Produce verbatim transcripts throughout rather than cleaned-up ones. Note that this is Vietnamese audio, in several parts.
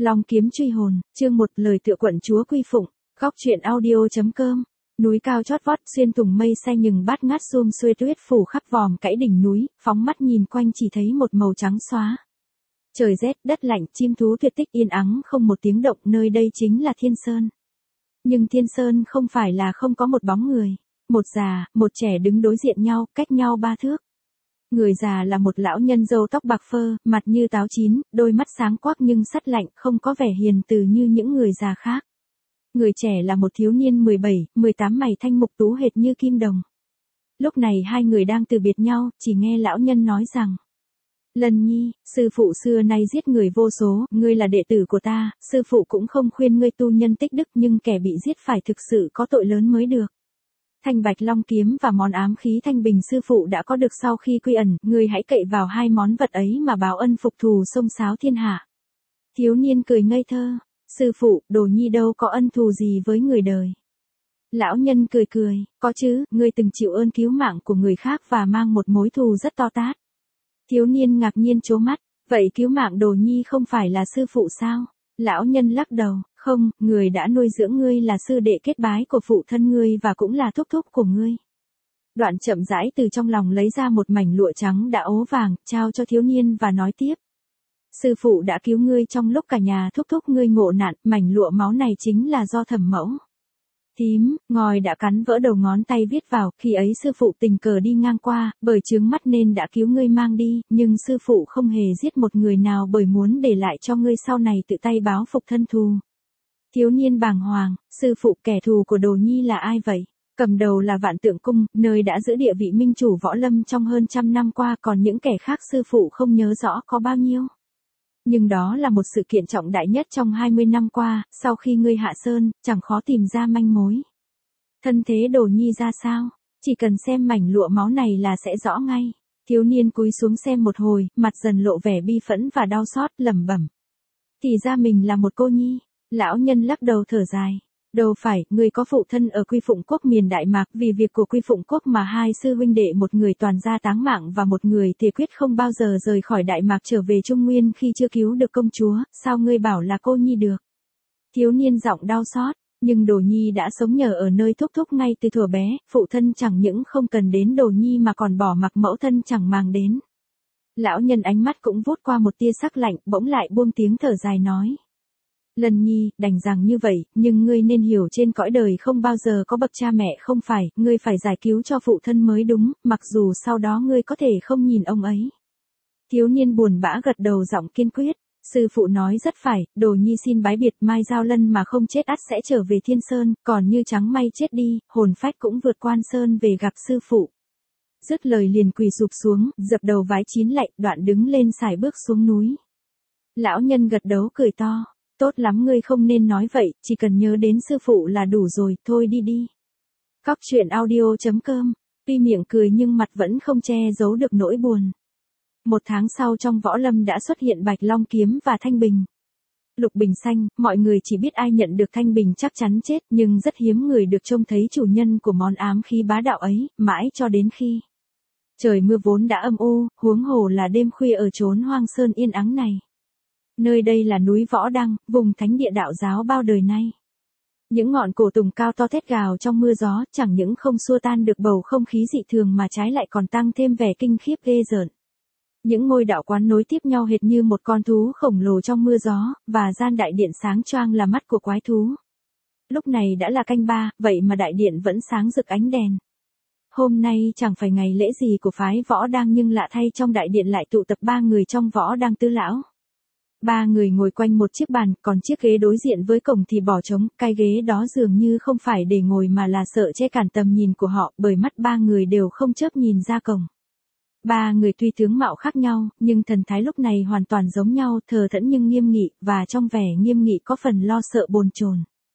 Long kiếm truy hồn, chương một lời tựa quận chúa quy phụng, góc truyện audio.com. Núi cao chót vót xuyên tùng mây xanh nhừng bát ngát sum xuê tuyết phủ khắp vòm cãi đỉnh núi, phóng mắt nhìn quanh chỉ thấy một màu trắng xóa. Trời rét, đất lạnh, chim thú tuyệt tích yên ắng không một tiếng động, nơi đây chính là Thiên Sơn. Nhưng Thiên Sơn không phải là không có một bóng người. Một già, một trẻ đứng đối diện nhau, cách nhau ba thước. Người già là một lão nhân râu tóc bạc phơ, mặt như táo chín, đôi mắt sáng quắc nhưng sắt lạnh, không có vẻ hiền từ như những người già khác. Người trẻ là một thiếu niên mười bảy, mười tám, mày thanh mục tú hệt như kim đồng. Lúc này hai người đang từ biệt nhau, chỉ nghe lão nhân nói rằng: Lân nhi, sư phụ xưa nay giết người vô số, ngươi là đệ tử của ta, sư phụ cũng không khuyên ngươi tu nhân tích đức, nhưng kẻ bị giết phải thực sự có tội lớn mới được. Thanh bạch long kiếm và món ám khí thanh bình sư phụ đã có được sau khi quy ẩn, ngươi hãy cậy vào hai món vật ấy mà báo ân phục thù xông xáo thiên hạ. Thiếu niên cười ngây thơ: Sư phụ, đồ nhi đâu có ân thù gì với người đời. Lão nhân cười cười: Có chứ, ngươi từng chịu ơn cứu mạng của người khác và mang một mối thù rất to tát. Thiếu niên ngạc nhiên trố mắt: Vậy cứu mạng đồ nhi không phải là sư phụ sao? Lão nhân lắc đầu: Không, người đã nuôi dưỡng ngươi là sư đệ kết bái của phụ thân ngươi và cũng là thúc thúc của ngươi. Đoạn chậm rãi từ trong lòng lấy ra một mảnh lụa trắng đã ố vàng, trao cho thiếu niên và nói tiếp: Sư phụ đã cứu ngươi trong lúc cả nhà thúc thúc ngươi ngộ nạn, mảnh lụa máu này chính là do Thẩm mẫu thím, ngòi đã cắn vỡ đầu ngón tay viết vào, khi ấy sư phụ tình cờ đi ngang qua, bởi chướng mắt nên đã cứu ngươi mang đi, nhưng sư phụ không hề giết một người nào bởi muốn để lại cho ngươi sau này tự tay báo phục thân thù. Thiếu niên bàng hoàng: Sư phụ, kẻ thù của đồ nhi là ai vậy? Cầm đầu là Vạn Tượng Cung, nơi đã giữ địa vị minh chủ võ lâm trong hơn trăm năm qua, còn những kẻ khác sư phụ không nhớ rõ có bao nhiêu. Nhưng đó là một sự kiện trọng đại nhất trong hai mươi năm qua, sau khi ngươi hạ sơn, chẳng khó tìm ra manh mối. Thân thế đồ nhi ra sao? Chỉ cần xem mảnh lụa máu này là sẽ rõ ngay. Thiếu niên cúi xuống xem một hồi, mặt dần lộ vẻ bi phẫn và đau xót, lẩm bẩm: Thì ra mình là một cô nhi. Lão nhân lắc đầu thở dài: Đâu phải, ngươi có phụ thân ở Quy Phụng Quốc miền Đại Mạc, vì việc của Quy Phụng Quốc mà hai sư huynh đệ, một người toàn gia táng mạng và một người thề quyết không bao giờ rời khỏi Đại Mạc trở về Trung Nguyên khi chưa cứu được công chúa, sao ngươi bảo là cô nhi được? Thiếu niên giọng đau xót: Nhưng đồ nhi đã sống nhờ ở nơi thúc thúc ngay từ thuở bé, phụ thân chẳng những không cần đến đồ nhi mà còn bỏ mặc mẫu thân chẳng màng đến. Lão nhân ánh mắt cũng vút qua một tia sắc lạnh, bỗng lại buông tiếng thở dài nói: Lân nhi, đành rằng như vậy, nhưng ngươi nên hiểu trên cõi đời không bao giờ có bậc cha mẹ không phải, ngươi phải giải cứu cho phụ thân mới đúng, mặc dù sau đó ngươi có thể không nhìn ông ấy. Thiếu niên buồn bã gật đầu giọng kiên quyết: Sư phụ nói rất phải, đồ nhi xin bái biệt, mai giao lân mà không chết ắt sẽ trở về Thiên Sơn, còn như trắng may chết đi, hồn phách cũng vượt quan sơn về gặp sư phụ. Dứt lời liền quỳ sụp xuống, dập đầu vái chín lạy, đoạn đứng lên sải bước xuống núi. Lão nhân gật đầu cười to: Tốt lắm, ngươi không nên nói vậy, chỉ cần nhớ đến sư phụ là đủ rồi, thôi đi đi. Góc truyện audio.com. Tuy miệng cười nhưng mặt vẫn không che giấu được nỗi buồn. Một tháng sau trong võ lâm đã xuất hiện Bạch Long kiếm và Thanh Bình. Lục bình xanh, mọi người chỉ biết ai nhận được Thanh Bình chắc chắn chết, nhưng rất hiếm người được trông thấy chủ nhân của món ám khí bá đạo ấy, mãi cho đến khi trời mưa vốn đã âm u, huống hồ là đêm khuya ở chốn hoang sơn yên ắng này. Nơi đây là núi Võ Đăng, vùng thánh địa đạo giáo bao đời nay. Những ngọn cổ tùng cao to thét gào trong mưa gió, chẳng những không xua tan được bầu không khí dị thường mà trái lại còn tăng thêm vẻ kinh khiếp ghê rợn. Những ngôi đạo quán nối tiếp nhau hệt như một con thú khổng lồ trong mưa gió, và gian đại điện sáng choang là mắt của quái thú. Lúc này đã là canh ba, vậy mà đại điện vẫn sáng rực ánh đèn. Hôm nay chẳng phải ngày lễ gì của phái Võ Đăng, nhưng lạ thay trong đại điện lại tụ tập ba người trong Võ Đăng tứ lão. Ba người ngồi quanh một chiếc bàn, còn chiếc ghế đối diện với cổng thì bỏ trống, cái ghế đó dường như không phải để ngồi mà là sợ che cản tầm nhìn của họ, bởi mắt ba người đều không chớp nhìn ra cổng. Ba người tuy tướng mạo khác nhau, nhưng thần thái lúc này hoàn toàn giống nhau, thờ thẫn nhưng nghiêm nghị, và trong vẻ nghiêm nghị có phần lo sợ bồn chồn.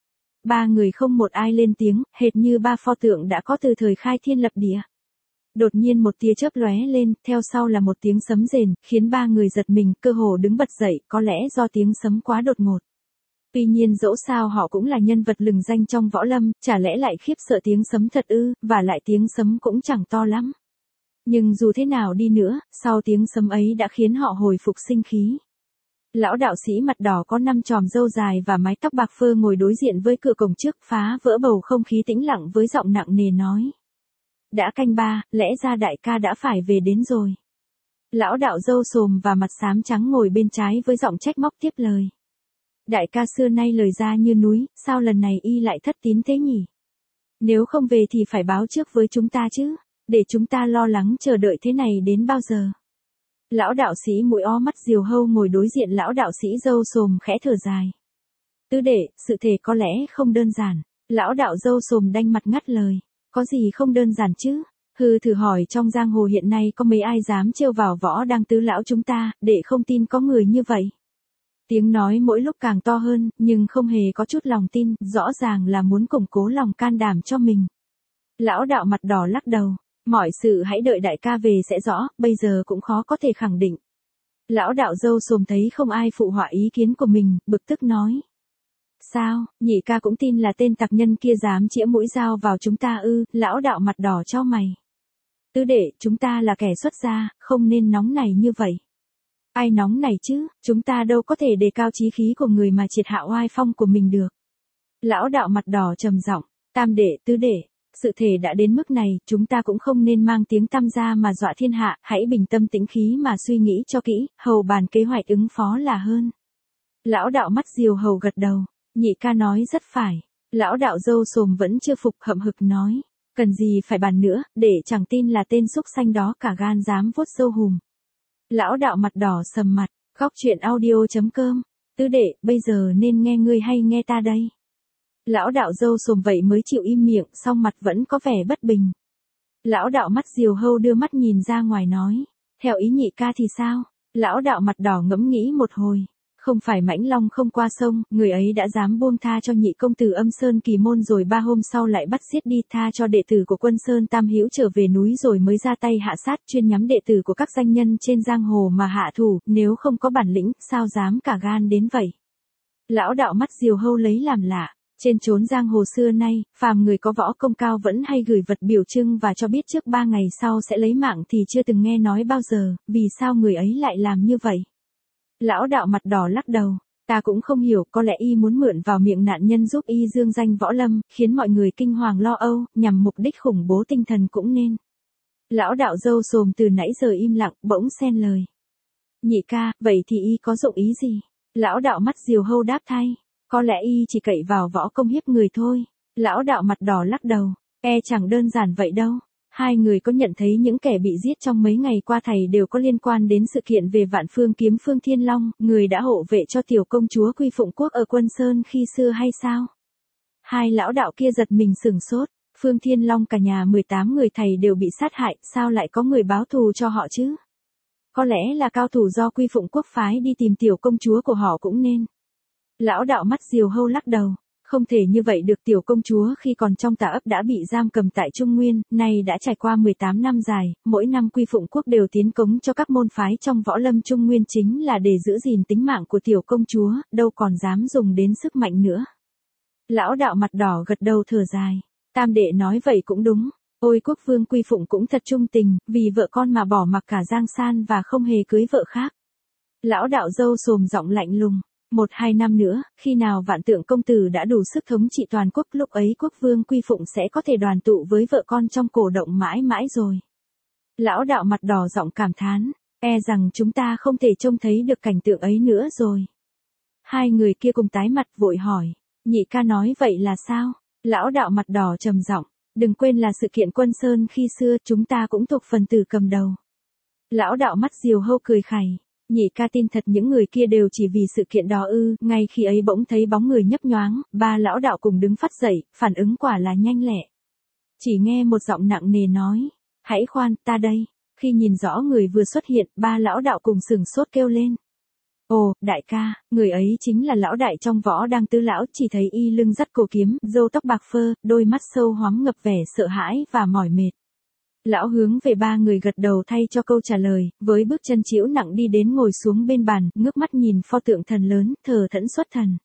Ba người không một ai lên tiếng, hệt như ba pho tượng đã có từ thời khai thiên lập địa. Đột nhiên một tia chớp lóe lên, theo sau là một tiếng sấm rền, khiến ba người giật mình, cơ hồ đứng bật dậy, có lẽ do tiếng sấm quá đột ngột. Tuy nhiên dẫu sao họ cũng là nhân vật lừng danh trong võ lâm, chả lẽ lại khiếp sợ tiếng sấm thật ư, và lại tiếng sấm cũng chẳng to lắm. Nhưng dù thế nào đi nữa, sau tiếng sấm ấy đã khiến họ hồi phục sinh khí. Lão đạo sĩ mặt đỏ có năm chòm râu dài và mái tóc bạc phơ ngồi đối diện với cửa cổng trước, phá vỡ bầu không khí tĩnh lặng với giọng nặng nề nói. Đã canh ba, lẽ ra đại ca đã phải về đến rồi. Lão đạo râu xồm và mặt xám trắng ngồi bên trái với giọng trách móc tiếp lời. Đại ca xưa nay lời ra như núi, sao lần này y lại thất tín thế nhỉ? Nếu không về thì phải báo trước với chúng ta chứ, để chúng ta lo lắng chờ đợi thế này đến bao giờ? Lão đạo sĩ mũi o mắt diều hâu ngồi đối diện lão đạo sĩ râu xồm khẽ thở dài. Tứ đệ, sự thể có lẽ không đơn giản. Lão đạo râu xồm đanh mặt ngắt lời. Có gì không đơn giản chứ? Hừ, thử hỏi trong giang hồ hiện nay có mấy ai dám trêu vào võ đang tứ lão chúng ta, để không tin có người như vậy. Tiếng nói mỗi lúc càng to hơn, nhưng không hề có chút lòng tin, rõ ràng là muốn củng cố lòng can đảm cho mình. Lão đạo mặt đỏ lắc đầu. Mọi sự hãy đợi đại ca về sẽ rõ, bây giờ cũng khó có thể khẳng định. Lão đạo râu xồm thấy không ai phụ họa ý kiến của mình, bực tức nói. Sao, nhị ca cũng tin là tên tặc nhân kia dám chĩa mũi dao vào chúng ta ư? Lão đạo mặt đỏ chau mày. Tứ đệ, chúng ta là kẻ xuất gia, không nên nóng này như vậy. Ai nóng này chứ, chúng ta đâu có thể đề cao chí khí của người mà triệt hạ oai phong của mình được. Lão đạo mặt đỏ trầm giọng, tam đệ, tứ đệ. Sự thể đã đến mức này, chúng ta cũng không nên mang tiếng tăm ra mà dọa thiên hạ, hãy bình tâm tĩnh khí mà suy nghĩ cho kỹ, hầu bàn kế hoạch ứng phó là hơn. Lão đạo mắt diều hầu gật đầu, nhị ca nói rất phải. Lão đạo râu xồm vẫn chưa phục, hậm hực nói, cần gì phải bàn nữa, để chẳng tin là tên xúc xanh đó cả gan dám vuốt râu hùm. Lão đạo mặt đỏ sầm mặt, góc truyện audio chấm com, tứ đệ, bây giờ nên nghe ngươi hay nghe ta đây? Lão đạo râu xồm vậy mới chịu im miệng, song mặt vẫn có vẻ bất bình. Lão đạo mắt diều hâu đưa mắt nhìn ra ngoài nói, theo ý nhị ca thì sao? Lão đạo mặt đỏ ngẫm nghĩ một hồi, không phải Mãnh Long không qua sông, người ấy đã dám buông tha cho nhị công tử Âm Sơn Kỳ Môn rồi ba hôm sau lại bắt xiết đi tha cho đệ tử của Quân Sơn Tam Hữu trở về núi rồi mới ra tay hạ sát, chuyên nhắm đệ tử của các danh nhân trên giang hồ mà hạ thủ, nếu không có bản lĩnh, sao dám cả gan đến vậy? Lão đạo mắt diều hâu lấy làm lạ. Trên chốn giang hồ xưa nay, phàm người có võ công cao vẫn hay gửi vật biểu trưng và cho biết trước ba ngày sau sẽ lấy mạng thì chưa từng nghe nói bao giờ, vì sao người ấy lại làm như vậy? Lão đạo mặt đỏ lắc đầu, ta cũng không hiểu, có lẽ y muốn mượn vào miệng nạn nhân giúp y dương danh võ lâm, khiến mọi người kinh hoàng lo âu, nhằm mục đích khủng bố tinh thần cũng nên. Lão đạo râu xồm từ nãy giờ im lặng, bỗng xen lời. Nhị ca, vậy thì y có dụng ý gì? Lão đạo mắt diều hâu đáp thay. Có lẽ y chỉ cậy vào võ công hiếp người thôi. Lão đạo mặt đỏ lắc đầu, e chẳng đơn giản vậy đâu. Hai người có nhận thấy những kẻ bị giết trong mấy ngày qua thầy đều có liên quan đến sự kiện về Vạn Phương kiếm Phương Thiên Long, người đã hộ vệ cho tiểu công chúa Quy Phụng Quốc ở Quân Sơn khi xưa hay sao? Hai lão đạo kia giật mình sửng sốt, Phương Thiên Long cả nhà mười tám người thầy đều bị sát hại, sao lại có người báo thù cho họ chứ? Có lẽ là cao thủ do Quy Phụng Quốc phái đi tìm tiểu công chúa của họ cũng nên. Lão đạo mắt diều hâu lắc đầu, không thể như vậy được, tiểu công chúa khi còn trong tà ấp đã bị giam cầm tại Trung Nguyên, nay đã trải qua mười tám năm dài, mỗi năm Quy Phụng Quốc đều tiến cống cho các môn phái trong võ lâm Trung Nguyên chính là để giữ gìn tính mạng của tiểu công chúa, đâu còn dám dùng đến sức mạnh nữa. Lão đạo mặt đỏ gật đầu thở dài, tam đệ nói vậy cũng đúng, ôi quốc vương Quy Phụng cũng thật trung tình, vì vợ con mà bỏ mặc cả giang san và không hề cưới vợ khác. Lão đạo râu xồm giọng lạnh lùng. Một hai năm nữa, khi nào Vạn Tượng công tử đã đủ sức thống trị toàn quốc, lúc ấy quốc vương Quy Phụng sẽ có thể đoàn tụ với vợ con trong cổ động mãi mãi rồi. Lão đạo mặt đỏ giọng cảm thán, e rằng chúng ta không thể trông thấy được cảnh tượng ấy nữa rồi. Hai người kia cùng tái mặt vội hỏi, nhị ca nói vậy là sao? Lão đạo mặt đỏ trầm giọng, đừng quên là sự kiện Quân Sơn khi xưa chúng ta cũng thuộc phần tử cầm đầu. Lão đạo mắt diều hâu cười khẩy. Nhị ca tin thật những người kia đều chỉ vì sự kiện đó ư? Ngay khi ấy bỗng thấy bóng người nhấp nhoáng, ba lão đạo cùng đứng phát dậy, phản ứng quả là nhanh lẹ. Chỉ nghe một giọng nặng nề nói, hãy khoan, ta đây. Khi nhìn rõ người vừa xuất hiện, ba lão đạo cùng sửng sốt kêu lên. Ồ, đại ca, người ấy chính là lão đại trong võ đang tứ lão, chỉ thấy y lưng dắt cổ kiếm, râu tóc bạc phơ, đôi mắt sâu hoắm ngập vẻ sợ hãi và mỏi mệt. Lão hướng về ba người gật đầu thay cho câu trả lời, với bước chân chĩu nặng đi đến ngồi xuống bên bàn, ngước mắt nhìn pho tượng thần lớn, thờ thẫn xuất thần.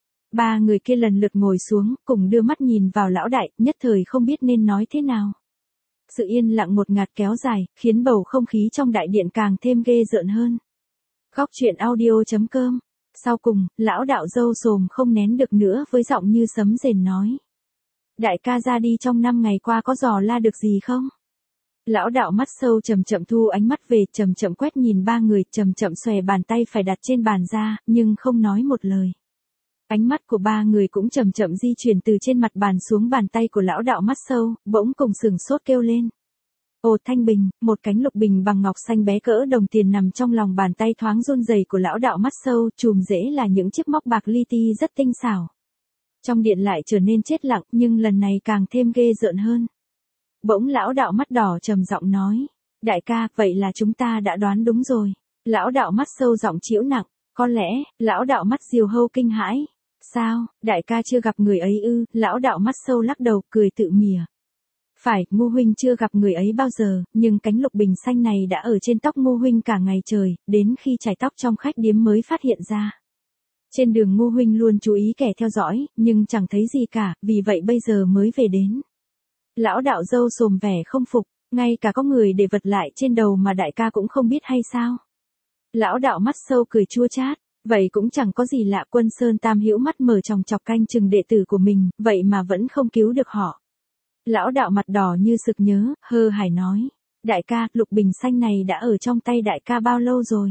Ba người kia lần lượt ngồi xuống, cùng đưa mắt nhìn vào lão đại, nhất thời không biết nên nói thế nào. Sự yên lặng một ngạt kéo dài, khiến bầu không khí trong đại điện càng thêm ghê rợn hơn. Góc truyện audio chấm com Sau cùng, lão đạo râu xồm không nén được nữa với giọng như sấm rền nói. Đại ca ra đi trong năm ngày qua có dò la được gì không? Lão đạo mắt sâu chậm chậm thu ánh mắt về, chậm chậm quét nhìn ba người, chậm chậm xòe bàn tay phải đặt trên bàn ra, nhưng không nói một lời. Ánh mắt của ba người cũng chậm chậm di chuyển từ trên mặt bàn xuống bàn tay của lão đạo mắt sâu, bỗng cùng sừng sốt kêu lên. Ồ thanh bình, một cánh lục bình bằng ngọc xanh bé cỡ đồng tiền nằm trong lòng bàn tay thoáng run rẩy của lão đạo mắt sâu, chùm rễ là những chiếc móc bạc li ti rất tinh xảo. Trong điện lại trở nên chết lặng, nhưng lần này càng thêm ghê rợn hơn. Bỗng lão đạo mắt đỏ trầm giọng nói, đại ca, vậy là chúng ta đã đoán đúng rồi. Lão đạo mắt sâu giọng trĩu nặng, có lẽ, lão đạo mắt diều hâu kinh hãi. Sao, đại ca chưa gặp người ấy ư? Lão đạo mắt sâu lắc đầu, cười tự mỉa. Phải, Ngô huynh chưa gặp người ấy bao giờ, nhưng cánh lục bình xanh này đã ở trên tóc Ngô huynh cả ngày trời, đến khi chải tóc trong khách điếm mới phát hiện ra. Trên đường Ngô huynh luôn chú ý kẻ theo dõi, nhưng chẳng thấy gì cả, vì vậy bây giờ mới về đến. Lão đạo râu xồm vẻ không phục, ngay cả có người để vật lại trên đầu mà đại ca cũng không biết hay sao? Lão đạo mắt sâu cười chua chát, vậy cũng chẳng có gì lạ. Quân Sơn Tam Hữu mắt mở tròng chọc canh chừng đệ tử của mình, vậy mà vẫn không cứu được họ. Lão đạo mặt đỏ như sực nhớ, hơ hải nói, đại ca, lục bình xanh này đã ở trong tay đại ca bao lâu rồi?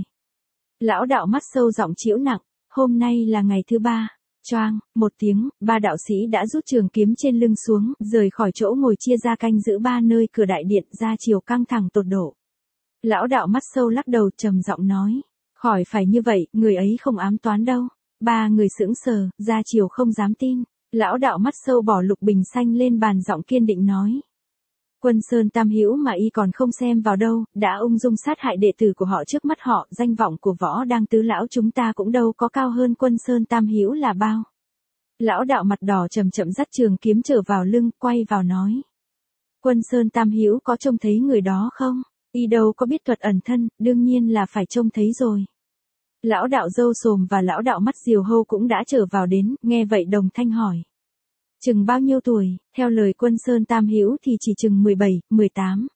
Lão đạo mắt sâu giọng trĩu nặng, hôm nay là ngày thứ ba. Choang, một tiếng, ba đạo sĩ đã rút trường kiếm trên lưng xuống, rời khỏi chỗ ngồi chia ra canh giữ ba nơi cửa đại điện, ra chiều căng thẳng tột độ. Lão đạo mắt sâu lắc đầu trầm giọng nói, khỏi phải như vậy, người ấy không ám toán đâu. Ba người sững sờ, ra chiều không dám tin. Lão đạo mắt sâu bỏ lục bình xanh lên bàn giọng kiên định nói. Quân Sơn Tam Hữu mà y còn không xem vào đâu, đã ung dung sát hại đệ tử của họ trước mắt họ, danh vọng của Võ Đang tứ lão chúng ta cũng đâu có cao hơn Quân Sơn Tam Hữu là bao. Lão đạo mặt đỏ chậm chậm dắt trường kiếm trở vào lưng, quay vào nói. Quân Sơn Tam Hữu có trông thấy người đó không? Y đâu có biết thuật ẩn thân, đương nhiên là phải trông thấy rồi. Lão đạo râu xồm và lão đạo mắt diều hâu cũng đã trở vào đến, nghe vậy đồng thanh hỏi. Chừng bao nhiêu tuổi? Theo lời Quân Sơn Tam Hữu thì chỉ chừng mười bảy, mười tám.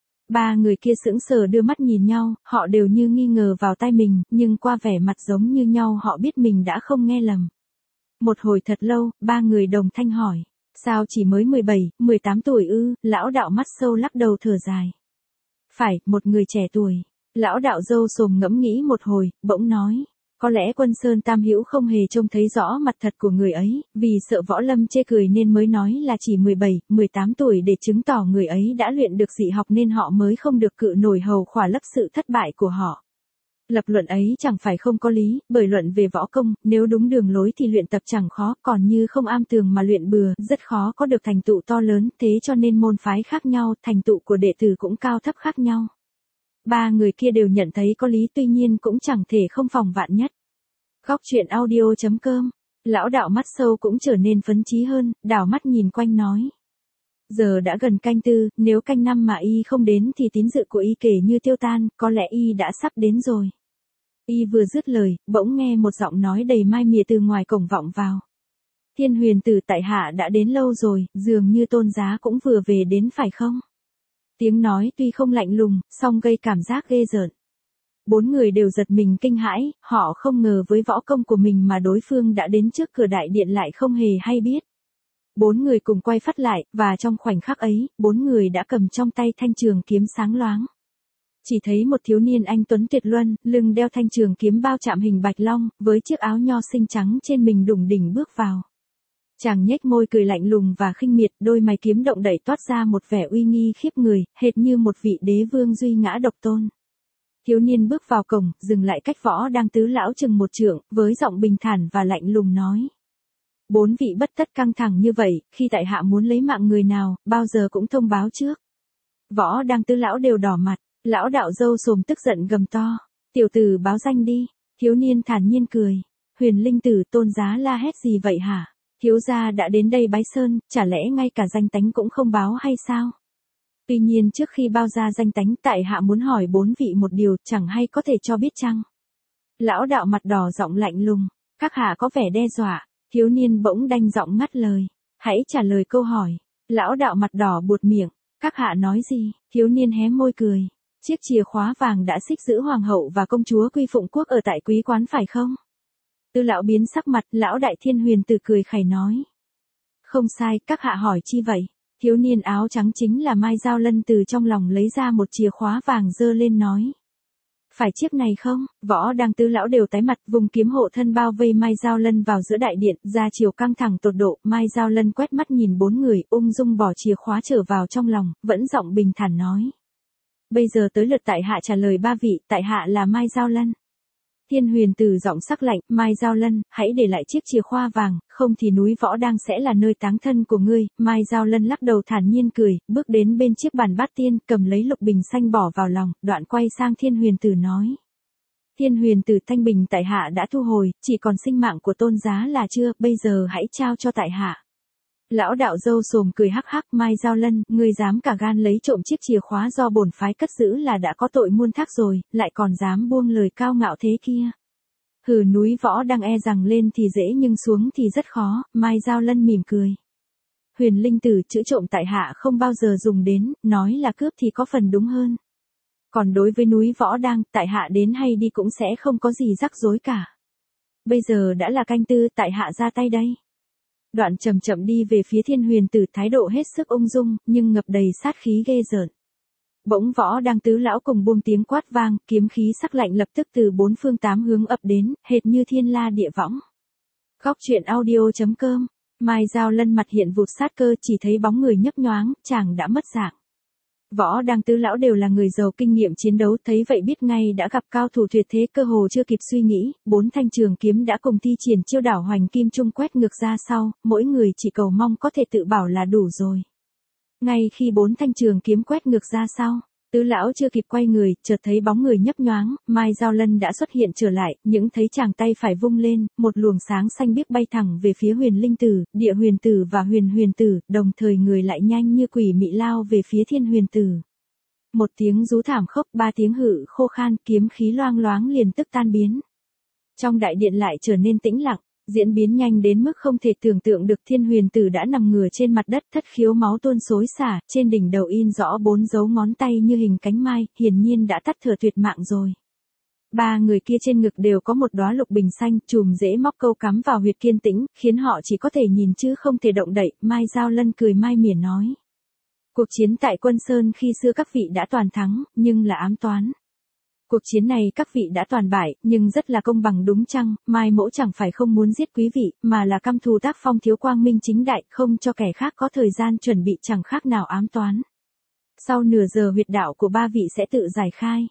Ba người kia sững sờ đưa mắt nhìn nhau, họ đều như nghi ngờ vào tai mình, nhưng qua vẻ mặt giống như nhau họ biết mình đã không nghe lầm. Một hồi thật lâu, ba người đồng thanh hỏi. Sao chỉ mới mười bảy, mười tám tuổi ư? Lão đạo mắt sâu lắc đầu thở dài. Phải, một người trẻ tuổi. Lão đạo râu xồm ngẫm nghĩ một hồi, bỗng nói. Có lẽ Quân Sơn Tam Hữu không hề trông thấy rõ mặt thật của người ấy, vì sợ Võ Lâm chê cười nên mới nói là chỉ mười bảy, mười tám tuổi để chứng tỏ người ấy đã luyện được dị học nên họ mới không được cự nổi hầu khỏa lấp sự thất bại của họ. Lập luận ấy chẳng phải không có lý, bởi luận về võ công, nếu đúng đường lối thì luyện tập chẳng khó, còn như không am tường mà luyện bừa, rất khó có được thành tựu to lớn, thế cho nên môn phái khác nhau, thành tựu của đệ tử cũng cao thấp khác nhau. Ba người kia đều nhận thấy có lý, tuy nhiên cũng chẳng thể không phòng vạn nhất. Góc truyện audio chấm com. Lão đạo mắt sâu cũng trở nên phấn chí hơn, đảo mắt nhìn quanh nói. Giờ đã gần canh tư, nếu canh năm mà y không đến thì tín dự của y kể như tiêu tan, có lẽ y đã sắp đến rồi. Y vừa dứt lời, bỗng nghe một giọng nói đầy mai mỉa từ ngoài cổng vọng vào. Thiên huyền tử tại hạ đã đến lâu rồi, dường như Tôn giá cũng vừa về đến phải không? Tiếng nói tuy không lạnh lùng, song gây cảm giác ghê rợn. Bốn người đều giật mình kinh hãi, họ không ngờ với võ công của mình mà đối phương đã đến trước cửa đại điện lại không hề hay biết. Bốn người cùng quay phát lại, và trong khoảnh khắc ấy, bốn người đã cầm trong tay thanh trường kiếm sáng loáng. Chỉ thấy một thiếu niên anh tuấn tuyệt luân, lưng đeo thanh trường kiếm bao chạm hình bạch long, với chiếc áo nho xinh trắng trên mình đủng đỉnh bước vào. Chàng nhếch môi cười lạnh lùng và khinh miệt, đôi mày kiếm động đậy toát ra một vẻ uy nghi khiếp người, hệt như một vị đế vương duy ngã độc tôn. Thiếu niên bước vào cổng, dừng lại cách Võ Đang tứ lão chừng một trượng, với giọng bình thản và lạnh lùng nói. Bốn vị bất tất căng thẳng như vậy, khi tại hạ muốn lấy mạng người nào, bao giờ cũng thông báo trước. Võ Đang tứ lão đều đỏ mặt, lão đạo râu xồm tức giận gầm to. Tiểu tử báo danh đi. Thiếu niên thản nhiên cười. Huyền linh tử, Tôn giá la hét gì vậy hả? Thiếu gia đã đến đây bái sơn, chả lẽ ngay cả danh tánh cũng không báo hay sao? Tuy nhiên trước khi bao ra danh tánh, tại hạ muốn hỏi bốn vị một điều, chẳng hay có thể cho biết chăng? Lão đạo mặt đỏ giọng lạnh lùng. Các hạ có vẻ đe dọa. Thiếu niên bỗng đanh giọng ngắt lời. Hãy trả lời câu hỏi. Lão đạo mặt đỏ buột miệng. Các hạ nói gì? Thiếu niên hé môi cười. Chiếc chìa khóa vàng đã xích giữ hoàng hậu và công chúa Quy Phụng Quốc ở tại quý quán phải không? Tứ lão biến sắc mặt, lão đại Thiên Huyền Tử cười khẩy nói. Không sai, các hạ hỏi chi vậy? Thiếu niên áo trắng chính là Mai Giao Lân từ trong lòng lấy ra một chìa khóa vàng giơ lên nói. Phải chiếc này không? Võ Đăng tứ lão đều tái mặt, vùng kiếm hộ thân bao vây Mai Giao Lân vào giữa đại điện, ra chiều căng thẳng tột độ. Mai Giao Lân quét mắt nhìn bốn người, ung dung bỏ chìa khóa trở vào trong lòng, vẫn giọng bình thản nói. Bây giờ tới lượt tại hạ trả lời ba vị, tại hạ là Mai Giao Lân. Thiên Huyền Tử giọng sắc lạnh, Mai Giao Lân, hãy để lại chiếc chìa khóa vàng, không thì núi Võ Đang sẽ là nơi táng thân của ngươi. Mai Giao Lân lắc đầu thản nhiên cười, bước đến bên chiếc bàn bát tiên, cầm lấy lục bình xanh bỏ vào lòng, đoạn quay sang Thiên Huyền Tử nói. Thiên Huyền Tử thanh bình tại hạ đã thu hồi, chỉ còn sinh mạng của tôn giá là chưa, bây giờ hãy trao cho tại hạ. Lão đạo dâu xồm cười hắc hắc, Mai Giao Lân, ngươi dám cả gan lấy trộm chiếc chìa khóa do bổn phái cất giữ là đã có tội muôn thác rồi, lại còn dám buông lời cao ngạo thế kia. Hừ, núi Võ Đang e rằng lên thì dễ nhưng xuống thì rất khó. Mai Giao Lân mỉm cười. Huyền Linh Tử, chữ trộm tại hạ không bao giờ dùng đến, nói là cướp thì có phần đúng hơn. Còn đối với núi Võ Đang, tại hạ đến hay đi cũng sẽ không có gì rắc rối cả. Bây giờ đã là canh tư, tại hạ ra tay đây. Đoạn chậm chậm đi về phía Thiên Huyền Tử, thái độ hết sức ung dung, nhưng ngập đầy sát khí ghê rợn. Bỗng Võ Đang tứ lão cùng buông tiếng quát vang, kiếm khí sắc lạnh lập tức từ bốn phương tám hướng ập đến, hệt như thiên la địa võng. Góc truyện audio chấm com. Mai Giao Lân mặt hiện vụt sát cơ, chỉ thấy bóng người nhấp nhoáng, chàng đã mất dạng. Võ Đang tứ lão đều là người giàu kinh nghiệm chiến đấu, thấy vậy biết ngay đã gặp cao thủ tuyệt thế, cơ hồ chưa kịp suy nghĩ, bốn thanh trường kiếm đã cùng thi triển chiêu đảo hoành kim trung quét ngược ra sau, mỗi người chỉ cầu mong có thể tự bảo là đủ rồi. Ngay khi bốn thanh trường kiếm quét ngược ra sau, tứ lão chưa kịp quay người, chợt thấy bóng người nhấp nhoáng, Mai Giao Lân đã xuất hiện trở lại, những thấy chàng tay phải vung lên, một luồng sáng xanh biếc bay thẳng về phía Huyền Linh Tử, Địa Huyền Tử và Huyền Huyền Tử, đồng thời người lại nhanh như quỷ mị lao về phía Thiên Huyền Tử. Một tiếng rú thảm khốc, ba tiếng hự khô khan, kiếm khí loang loáng liền tức tan biến. Trong đại điện lại trở nên tĩnh lặng. Diễn biến nhanh đến mức không thể tưởng tượng được. Thiên Huyền Tử đã nằm ngửa trên mặt đất, thất khiếu máu tuôn xối xả, trên đỉnh đầu in rõ bốn dấu ngón tay như hình cánh mai, hiển nhiên đã tắt thở tuyệt mạng rồi. Ba người kia trên ngực đều có một đóa lục bình xanh, chùm rễ móc câu cắm vào huyệt kiên tĩnh, khiến họ chỉ có thể nhìn chứ không thể động đậy. Mai Giao Lân cười mai mỉa nói. Cuộc chiến tại Quân Sơn khi xưa các vị đã toàn thắng, nhưng là ám toán. Cuộc chiến này các vị đã toàn bại, nhưng rất là công bằng đúng chăng? Mai Mỗ chẳng phải không muốn giết quý vị, mà là căm thù tác phong thiếu quang minh chính đại, không cho kẻ khác có thời gian chuẩn bị, chẳng khác nào ám toán. Sau nửa giờ huyệt đạo của ba vị sẽ tự giải khai.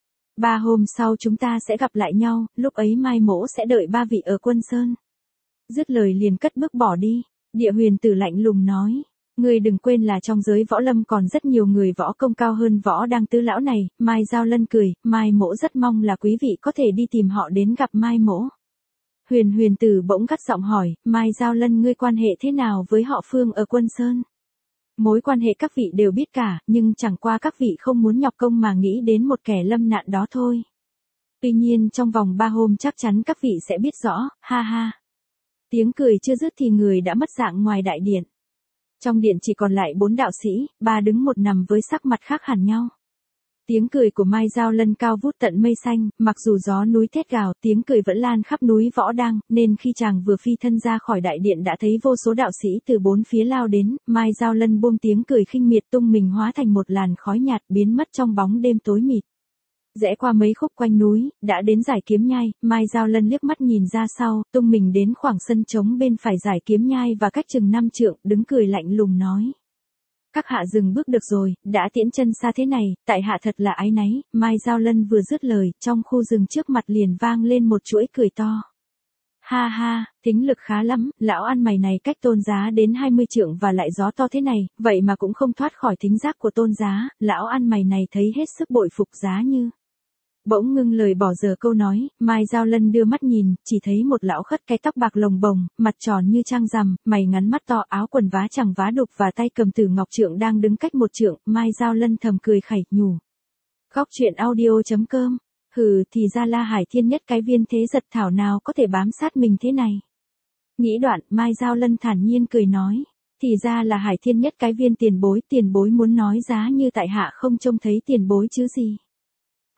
Ba hôm sau chúng ta sẽ gặp lại nhau, lúc ấy Mai Mỗ sẽ đợi ba vị ở Quân Sơn. Dứt lời liền cất bước bỏ đi. Địa Huyền Tử lạnh lùng nói. Ngươi đừng quên là trong giới võ lâm còn rất nhiều người võ công cao hơn Võ Đang tứ lão này. Mai Giao Lân cười, Mai Mỗ rất mong là quý vị có thể đi tìm họ đến gặp Mai Mỗ. Huyền Huyền Tử bỗng gắt giọng hỏi, Mai Giao Lân, ngươi quan hệ thế nào với họ Phương ở Quân Sơn? Mối quan hệ các vị đều biết cả, nhưng chẳng qua các vị không muốn nhọc công mà nghĩ đến một kẻ lâm nạn đó thôi. Tuy nhiên trong vòng ba hôm chắc chắn các vị sẽ biết rõ, ha ha. Tiếng cười chưa dứt thì người đã mất dạng ngoài đại điện. Trong điện chỉ còn lại bốn đạo sĩ, ba đứng một nằm với sắc mặt khác hẳn nhau. Tiếng cười của Mai Giao Lân cao vút tận mây xanh, mặc dù gió núi thét gào, tiếng cười vẫn lan khắp núi Võ Đang, nên khi chàng vừa phi thân ra khỏi đại điện đã thấy vô số đạo sĩ từ bốn phía lao đến. Mai Giao Lân buông tiếng cười khinh miệt, tung mình hóa thành một làn khói nhạt, biến mất trong bóng đêm tối mịt. Rẽ qua mấy khúc quanh núi, đã đến dải kiếm nhai. Mai Giao Lân liếc mắt nhìn ra sau, tung mình đến khoảng sân trống bên phải dải kiếm nhai và cách chừng năm trượng, đứng cười lạnh lùng nói. Các hạ dừng bước được rồi, đã tiễn chân xa thế này, tại hạ thật là áy náy. Mai Giao Lân vừa dứt lời, trong khu rừng trước mặt liền vang lên một chuỗi cười to. Ha ha, thính lực khá lắm, lão ăn mày này cách tôn giá đến hai mươi trượng và lại gió to thế này, vậy mà cũng không thoát khỏi thính giác của tôn giá, lão ăn mày này thấy hết sức bội phục giá như. Bỗng ngưng lời bỏ giờ câu nói, Mai Giao Lân đưa mắt nhìn, chỉ thấy một lão khất cái tóc bạc lồng bồng, mặt tròn như trăng rằm, mày ngắn mắt to, áo quần vá chẳng vá đục và tay cầm tử ngọc trượng đang đứng cách một trượng. Mai Giao Lân thầm cười khẩy nhủ. Góc truyện audio chấm com. Hừ, thì ra La Hải Thiên nhất cái viên thế giật thảo nào có thể bám sát mình thế này. Nghĩ đoạn, Mai Giao Lân thản nhiên cười nói. Thì ra là Hải Thiên nhất cái viên tiền bối, tiền bối muốn nói giá như tại hạ không trông thấy tiền bối chứ gì.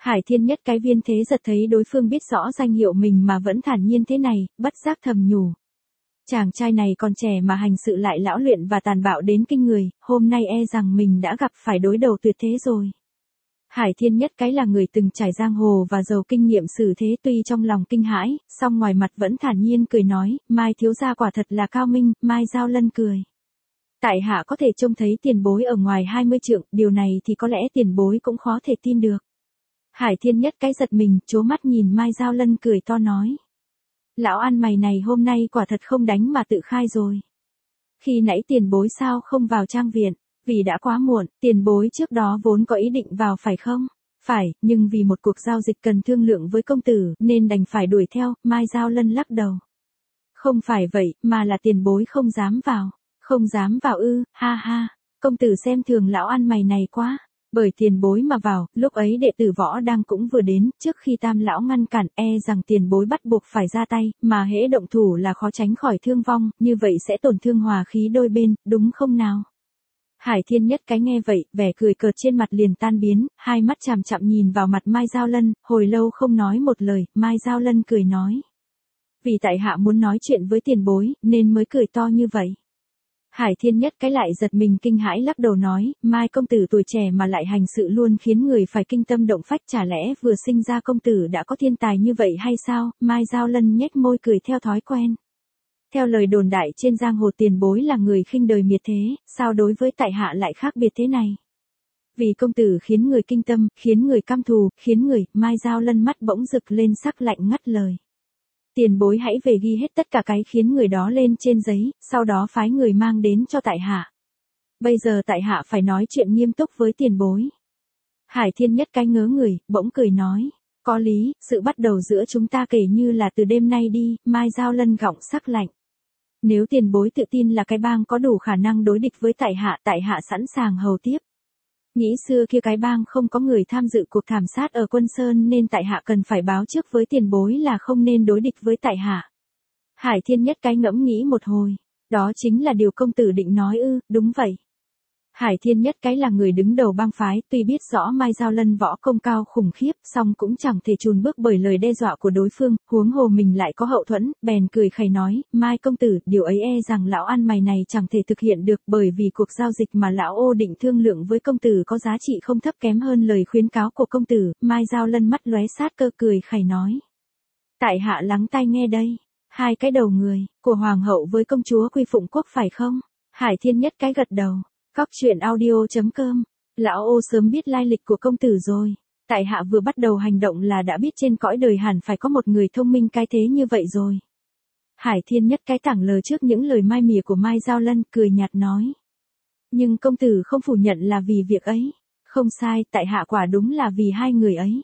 Hải Thiên Nhất cái Viên Thế Giật thấy đối phương biết rõ danh hiệu mình mà vẫn thản nhiên thế này, bất giác thầm nhủ. Chàng trai này còn trẻ mà hành sự lại lão luyện và tàn bạo đến kinh người, hôm nay e rằng mình đã gặp phải đối đầu tuyệt thế rồi. Hải Thiên Nhất cái là người từng trải giang hồ và giàu kinh nghiệm xử thế, tuy trong lòng kinh hãi, song ngoài mặt vẫn thản nhiên cười nói, Mai thiếu gia quả thật là cao minh. Mai Giao Lân cười. Tại hạ có thể trông thấy tiền bối ở ngoài hai mươi trượng, điều này thì có lẽ tiền bối cũng khó thể tin được. Hải Thiên Nhất cái giật mình, trố mắt nhìn Mai Giao Lân cười to nói. Lão ăn mày này hôm nay quả thật không đánh mà tự khai rồi. Khi nãy tiền bối sao không vào trang viện? Vì đã quá muộn, tiền bối trước đó vốn có ý định vào phải không? Phải, nhưng vì một cuộc giao dịch cần thương lượng với công tử, nên đành phải đuổi theo. Mai Giao Lân lắc đầu. Không phải vậy, mà là tiền bối không dám vào. Không dám vào ư, ha ha, công tử xem thường lão ăn mày này quá. Bởi tiền bối mà vào, lúc ấy đệ tử Võ Đang cũng vừa đến, trước khi Tam lão ngăn cản, e rằng tiền bối bắt buộc phải ra tay, mà hễ động thủ là khó tránh khỏi thương vong, như vậy sẽ tổn thương hòa khí đôi bên, đúng không nào? Hải Thiên Nhất cái nghe vậy, vẻ cười cợt trên mặt liền tan biến, hai mắt chằm chằm nhìn vào mặt Mai Giao Lân, hồi lâu không nói một lời. Mai Giao Lân cười nói. Vì tại hạ muốn nói chuyện với tiền bối, nên mới cười to như vậy. Hải Thiên Nhất cái lại giật mình kinh hãi lắc đầu nói, Mai công tử tuổi trẻ mà lại hành sự luôn khiến người phải kinh tâm động phách, chả lẽ vừa sinh ra công tử đã có thiên tài như vậy hay sao? Mai Giao Lân nhếch môi cười theo thói quen. Theo lời đồn đại trên giang hồ tiền bối là người khinh đời miệt thế, sao đối với tại hạ lại khác biệt thế này? Vì công tử khiến người kinh tâm, khiến người căm thù, khiến người. Mai Giao Lân mắt bỗng rực lên sắc lạnh ngắt lời. Tiền bối hãy về ghi hết tất cả cái khiến người đó lên trên giấy, sau đó phái người mang đến cho tại hạ. Bây giờ tại hạ phải nói chuyện nghiêm túc với tiền bối. Hải Thiên Nhất cái ngớ người, bỗng cười nói. Có lý, sự bắt đầu giữa chúng ta kể như là từ đêm nay đi. Mai Giao Lân gọng sắc lạnh. Nếu tiền bối tự tin là cái bang có đủ khả năng đối địch với tại hạ, tại hạ sẵn sàng hầu tiếp. Nghĩ xưa kia cái bang không có người tham dự cuộc thảm sát ở Quân Sơn nên tại hạ cần phải báo trước với tiền bối là không nên đối địch với tại hạ. Hải Thiên Nhất cái ngẫm nghĩ một hồi. Đó chính là điều công tử định nói ư? Đúng vậy. Hải Thiên Nhất cái là người đứng đầu bang phái, tuy biết rõ Mai Giao Lân võ công cao khủng khiếp, song cũng chẳng thể chùn bước bởi lời đe dọa của đối phương, huống hồ mình lại có hậu thuẫn, bèn cười khẩy nói, Mai công tử, điều ấy e rằng lão ăn mày này chẳng thể thực hiện được, bởi vì cuộc giao dịch mà lão ô định thương lượng với công tử có giá trị không thấp kém hơn lời khuyến cáo của công tử. Mai Giao Lân mắt lóe sát cơ cười khẩy nói. Tại hạ lắng tai nghe đây, hai cái đầu người, của hoàng hậu với công chúa Quy Phụng Quốc phải không? Hải Thiên Nhất cái gật đầu. Góc truyện audio chấm com. Lão ô sớm biết lai lịch của công tử rồi. Tại hạ vừa bắt đầu hành động là đã biết trên cõi đời hẳn phải có một người thông minh cái thế như vậy rồi. Hải Thiên Nhất cái tảng lờ trước những lời mai mỉa của Mai Giao Lân, cười nhạt nói. Nhưng công tử không phủ nhận là vì việc ấy. Không sai, tại hạ quả đúng là vì hai người ấy.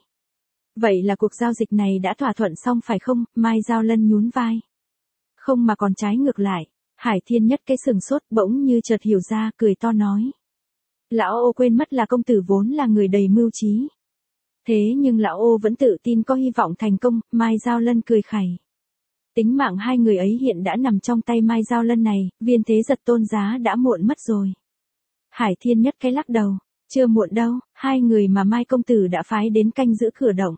Vậy là cuộc giao dịch này đã thỏa thuận xong phải không? Mai Giao Lân nhún vai. Không mà còn trái ngược lại. Hải Thiên Nhất cái sừng sốt, bỗng như chợt hiểu ra, cười to nói. Lão ô quên mất là công tử vốn là người đầy mưu trí. Thế nhưng lão ô vẫn tự tin có hy vọng thành công. Mai Giao Lân cười khẩy. Tính mạng hai người ấy hiện đã nằm trong tay Mai Giao Lân này, Viên Thế Giật tôn giá đã muộn mất rồi. Hải Thiên Nhất cái lắc đầu. Chưa muộn đâu, hai người mà Mai công tử đã phái đến canh giữ cửa động.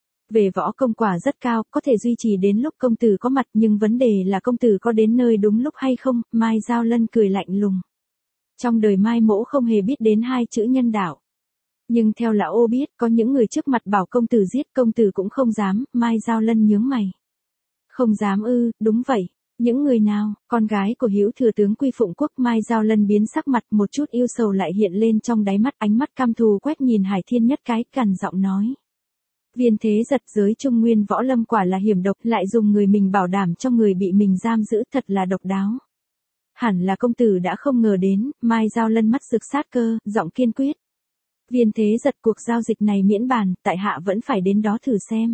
Về võ công quả rất cao, có thể duy trì đến lúc công tử có mặt, nhưng vấn đề là công tử có đến nơi đúng lúc hay không? Mai Giao Lân cười lạnh lùng. Trong đời Mai mỗ không hề biết đến hai chữ nhân đạo. Nhưng theo lão ô biết, có những người trước mặt bảo công tử giết, công tử cũng không dám. Mai Giao Lân nhướng mày. Không dám ư? Đúng vậy. Những người nào? Con gái của Hữu thừa tướng Quy Phụng Quốc. Mai Giao Lân biến sắc mặt, một chút yêu sầu lại hiện lên trong đáy mắt, ánh mắt căm thù quét nhìn Hải Thiên Nhất cái, cằn giọng nói. Viên Thế Giật giới Trung Nguyên võ lâm quả là hiểm độc, lại dùng người mình bảo đảm cho người bị mình giam giữ, thật là độc đáo. Hẳn là công tử đã không ngờ đến. Mai Giao Lân mắt rực sát cơ, giọng kiên quyết. Viên Thế Giật, cuộc giao dịch này miễn bàn, tại hạ vẫn phải đến đó thử xem.